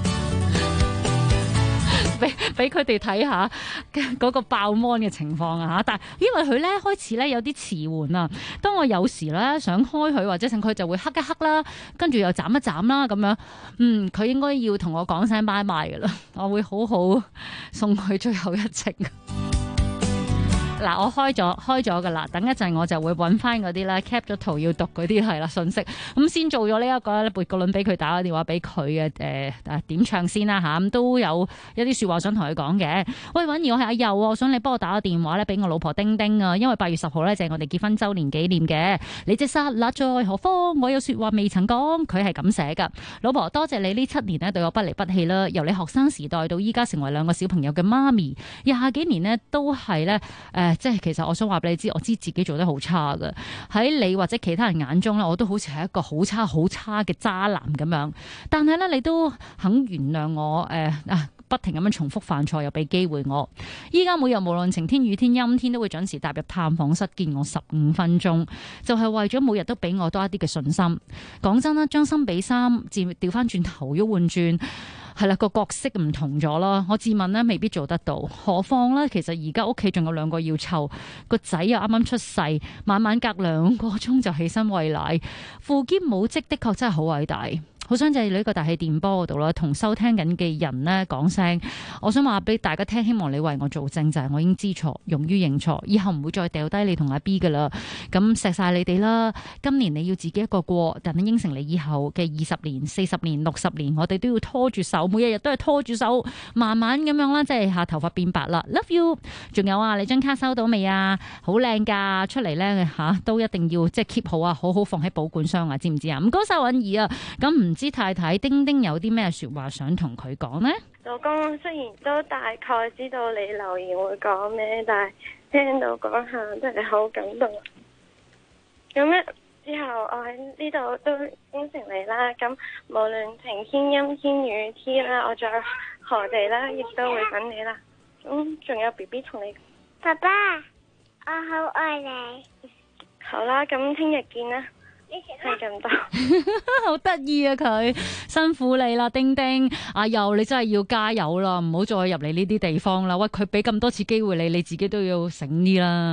俾佢哋睇下嗰個爆 mon 嘅情況啊嚇，但係因為佢咧開始咧有啲遲緩啊，當我有時咧想開佢或者剩佢就會黑一黑啦，跟住又斬一斬啦咁樣，佢應該要同我講聲拜拜㗎啦，我會好好送佢最後一程。嗱，我開咗噶啦，等一陣我就會揾翻嗰啲咧 cap 咗圖要讀嗰啲係啦信息，咁先做咗呢一個撥個輪俾佢，打個電話俾佢嘅點唱先啦嚇，咁都有一啲説話想同佢講嘅。喂，婉兒，我係阿佑，我想你幫我打個電話咧俾我老婆丁丁啊，因為8月10號咧就係我哋結婚週年紀念嘅。你隻剎那在何方？我有説話未曾講，佢係咁寫噶。老婆，多謝你呢7年咧對我不離不棄啦，由你學生時代到依家成為2個小朋友嘅媽咪，20幾年呢都係咧即係其實我想話俾你知，我知自己做得好差㗎。喺你或者其他人眼中咧，我都好似係一個好差嘅渣男咁樣。但係咧，你都肯原諒我不停咁樣重複犯錯，又俾機會我。依家每日無論晴天雨天陰天，都會準時踏入探訪室見我15分鐘，就係為咗每日都俾我多一啲嘅信心。講真啦，將心比心，調翻轉頭喐換轉。係啦，個角色唔同咗啦。我自問呢未必做得到，何況呢？其實而家屋企仲有2個要湊，個仔又啱啱出世，晚晚隔2個鐘就起身餵奶，父兼母職的確真係好偉大。好想借呢個大氣電波嗰度啦，同收聽緊嘅人呢講聲，我想話俾大家聽，希望你為我做證，就係我已經知錯，勇於認錯，以後唔會再掉低你同阿 B 噶啦。咁錫晒你哋啦，今年你要自己一個過，但係應承你以後嘅20年、40年、60年，我哋都要拖住手，每一日都係拖住手，慢慢咁樣啦，即係下頭髮變白啦。Love you， 仲有啊，你張卡收到未啊？好靚噶，出嚟呢，都一定要即係 keep 好啊，好好放喺保管箱啊，知唔知啊？唔該晒允兒啊，咁唔知太太丁丁有啲咩說話想同佢講呢？ 老公，雖然都大概知道你留言會講咩，但係聽到嗰下真係好感動。咁咧之後我喺呢度都應承你啦，咁無論晴天陰天雨天啦，我在何地啦，亦都會等你啦。仲有 BB 同你， 爸爸，我好愛你。 好啦，咁聽日見啦。係咁多， 好得意啊！佢辛苦你啦，丁丁。阿佑，你真係要加油啦，唔好再入嚟呢啲地方啦。喂，佢俾咁多次機會你，你自己都要醒啲啦。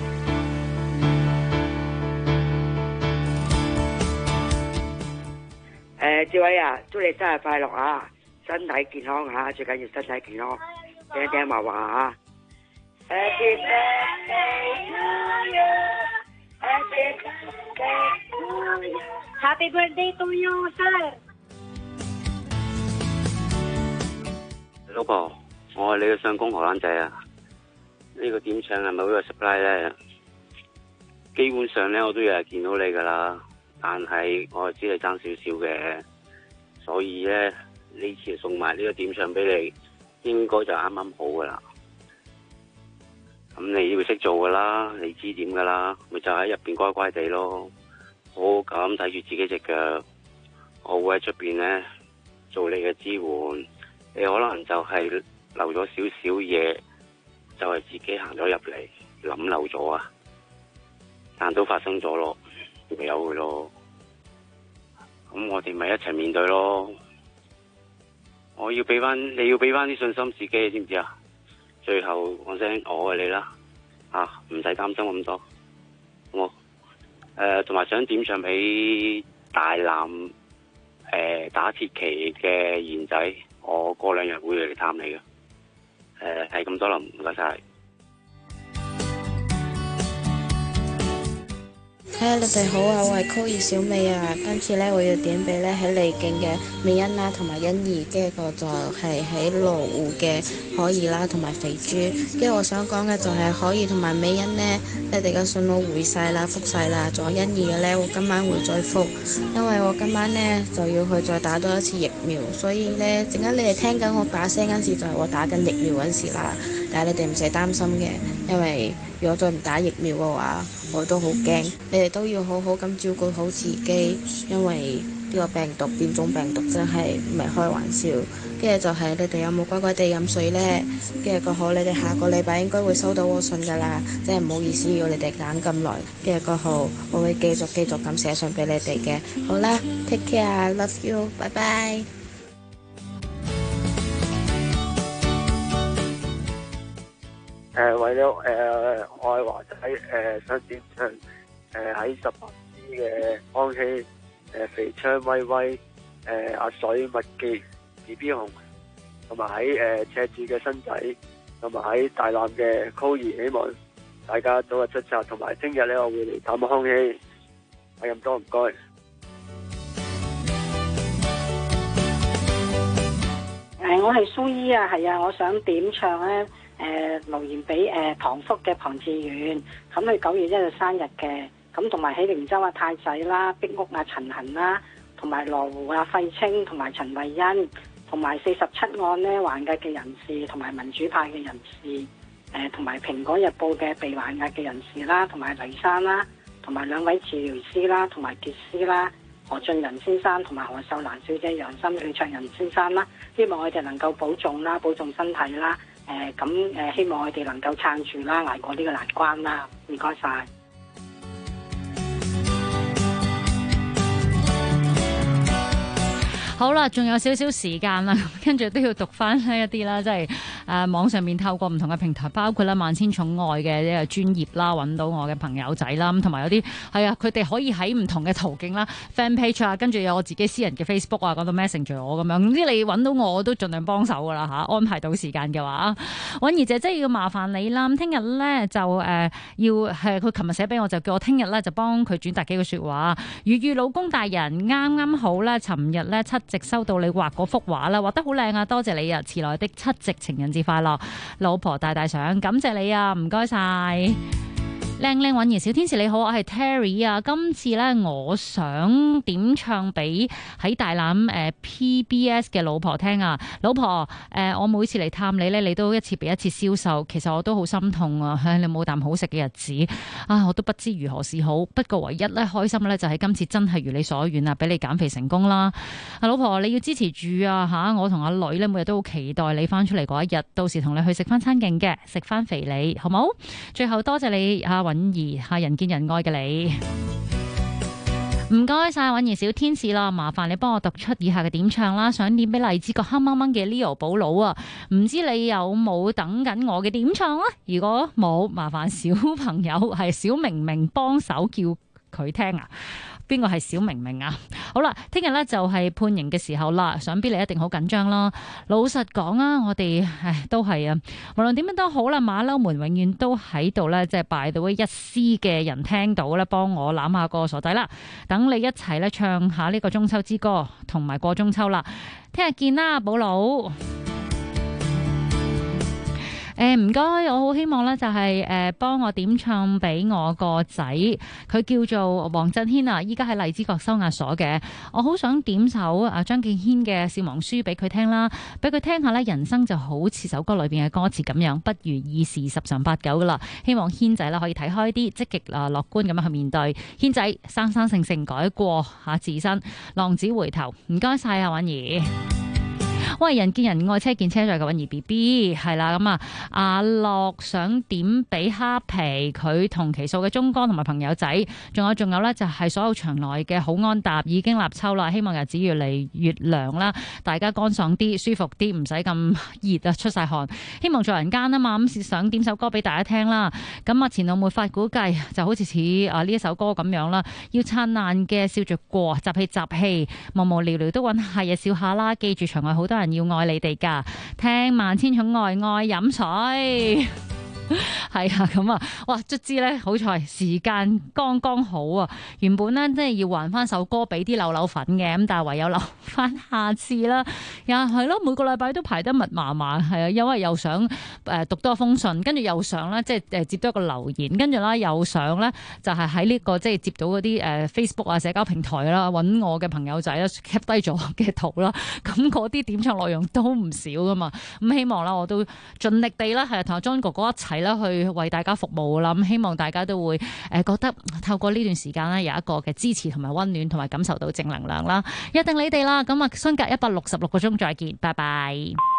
志偉啊，祝你生日快樂啊，身體健康啊，最緊要身體健康，聽聽話話啊。Happy birthday to you。Happy birthday to you, sir！ 老婆，我係你嘅相公荷蘭仔啊！呢個點唱係咪好有 supply 咧？基本上咧，我都日日見到你噶啦，但係我係知你爭少少嘅，所以咧呢次送埋呢個點唱俾你，應該就啱啱好噶啦。咁你要識做噶啦，你知點噶啦，咪就喺入邊乖乖地咯。好好咁睇住自己隻腳，我會喺出邊咧做你嘅支援。你可能就係漏咗少少嘢，就係自己行咗入嚟諗漏咗啊，但都發生咗咯，咪由佢咯。咁我哋咪一齊面對咯。 你要俾翻啲信心自己，知唔知啊？最後講聲我愛你啦，唔使擔心咁多，好冇？同埋想點唱俾大南打鐵旗嘅賢仔，我過2日會嚟探你嘅。係咁多啦，唔該晒。 你哋好啊，我係曲兒小美啊。今次咧我要點俾咧喺利景嘅美欣啦，同埋欣怡，跟住個就係喺羅湖嘅可怡啦，同埋肥豬。跟住我想講嘅就係可怡同埋美欣呢，你哋嘅信我回晒啦，覆晒啦。仲有欣怡嘅咧，我今晚會再覆，因為我今晚呢就要去再打多一次疫苗，所以呢，陣間你哋聽緊我把聲嗰時就係我打緊疫苗嗰時啦。但係你哋唔使擔心嘅，因為如果再唔打疫苗嘅話，我都好驚。你哋都要好好咁照顧好自己，因為呢個病毒變種病毒真係唔係開玩笑。跟住就係你哋有冇乖乖地飲水呢？跟住個號，你哋下個禮拜應該會收到我信㗎啦。真係唔好意思要你哋等咁耐。跟住個號，我會繼續咁寫信俾你哋嘅。好啦 ，take care，love you，拜拜。 為咗我係華仔，想點唱喺18支嘅康熙肥昌威威阿水麥記 BB 紅，同埋喺赤柱嘅新仔，同埋喺大欖嘅 Coir， 希望大家早日出閘，同埋聽日咧我會嚟探康熙，係咁多，唔該。 我係蘇姨啊，係啊，我想點唱咧。留言俾唐福嘅龐志遠，咁佢9月1日生日嘅，咁同埋喜靈洲啊太仔啦、壁屋啊陳恒啦，同埋羅湖啊費清同埋陳慧欣，同埋47案呢還押嘅人士，同埋民主派嘅人士，同埋蘋果日報嘅被還押嘅人士啦，同埋黎生啦，同埋2位治療師啦，同埋傑師啦，何俊仁先生同埋何秀蘭小姐、楊森李卓人先生啦，希望我哋能夠保重啦，保重身體啦。希望我哋能夠撐住啦，捱過呢個難關啦，唔該晒。 好啦，仲有少少時間啦，跟住都要讀翻呢一啲啦，即係網上面透過唔同嘅平台，包括啦萬千寵愛嘅呢個專頁啦，揾到我嘅朋友仔啦，咁同埋有啲係啊，佢哋可以喺唔同嘅途徑啦 fan page 啊，跟住有我自己私人嘅 Facebook 啊，講到 Messenger 我咁樣，總之你揾到我都盡量幫手噶啦嚇，安排到時間嘅話，婉兒姐真係要麻煩你啦。咁聽日咧就要係佢琴日寫俾我，就叫我聽日咧就幫佢轉達幾句説話。粵語老公大人啱啱好咧，尋日咧7夕收到你畫嗰幅畫啦，畫得好靚啊！多謝你啊，遲來的7夕情人節快樂，老婆大大賞，感謝你啊，唔該晒。靚靚韻兒小天使你好，我係 Terry 啊。今次咧，我想點唱俾喺大欖PBS 嘅老婆聽啊。老婆我每次嚟探你咧，你都一次比一次消瘦，其實我都好心痛啊。你冇啖好食嘅日子啊，我都不知如何是好。不過唯一咧開心咧就係今次真係如你所願啊，俾你減肥成功啦。老婆你要支持住啊吓，我同阿女咧每日都好期待你翻出嚟嗰一日，到時同你去食翻餐勁嘅，食翻肥你好冇？最後多謝你啊。韻兒係人見人愛嘅你，唔該晒韻兒小天使啦，麻煩你幫我讀出以下嘅點唱啦，想點俾荔枝角黑掹掹嘅 Leo 寶佬啊，唔知你有冇等緊我嘅點唱啊？如果冇，麻煩小朋友係小明明幫手叫佢聽啊。邊個係小明明啊？好啦，聽日咧就係判刑嘅時候啦，想必你一定好緊張啦。老實講啊，我哋都係啊，無論點樣都好啦，馬騮們永遠都喺度咧，即係拜到一絲嘅人聽到咧，幫我攬下個傻仔啦，等你一齊咧唱下呢個中秋之歌，同埋過中秋啦。聽日見啦，寶佬。唔該，我好希望咧就係幫我點唱俾我個仔，佢叫做黃振軒啊，依家喺荔枝角收押所嘅。我好想點首張敬軒嘅《笑忘書》俾佢聽啦，俾佢聽下咧，人生就好似首歌裏邊嘅歌詞咁樣，不如意事十常八九噶啦。希望軒仔啦可以睇開啲，積極樂觀咁樣去面對。軒仔生生性性改過下自身，浪子回頭。唔該晒啊，婉兒。 喂，人見人愛，車見車載嘅韻兒 BB 係啦，咁啊，阿樂想點俾蝦皮佢同期數嘅中哥同埋朋友仔，仲有咧就係所有場內嘅好安踏已經立秋啦，希望日子越嚟越涼啦，大家乾爽啲、舒服啲，唔使咁熱啊，出晒汗。希望做人間啊嘛，咁想點首歌俾大家聽啦。咁啊，前路沒法估計，就好似呢一首歌咁樣啦，要燦爛嘅笑着過，集氣，無無聊聊都揾下嘢笑下啦。記住場外好多人要愛你哋噶，聽萬千寵愛愛飲水。係啊，咁啊，哇！卒之咧，好彩時間剛剛好啊。原本咧，即係要還翻首歌俾啲柳粉嘅，咁但係唯有留翻下次啦。又係咯，每個禮拜都排得密麻麻，係啊，因為又想讀多封信，跟住又想咧，即係接多一個留言，跟住啦又想咧，就係喺呢個即係接到嗰啲Facebook 啊社交平台啦，揾我嘅朋友仔啦 cap 低咗嘅圖啦，咁嗰啲點唱內容都唔少噶嘛。咁希望啦，我都盡力地啦，係同阿 John 哥哥一齊啦，去為大家服務啦。咁希望大家都會覺得透過呢段時間咧，有一個嘅支持同埋溫暖，同埋感受到正能量啦。約定你哋啦，咁啊相隔166個鐘再見，拜拜。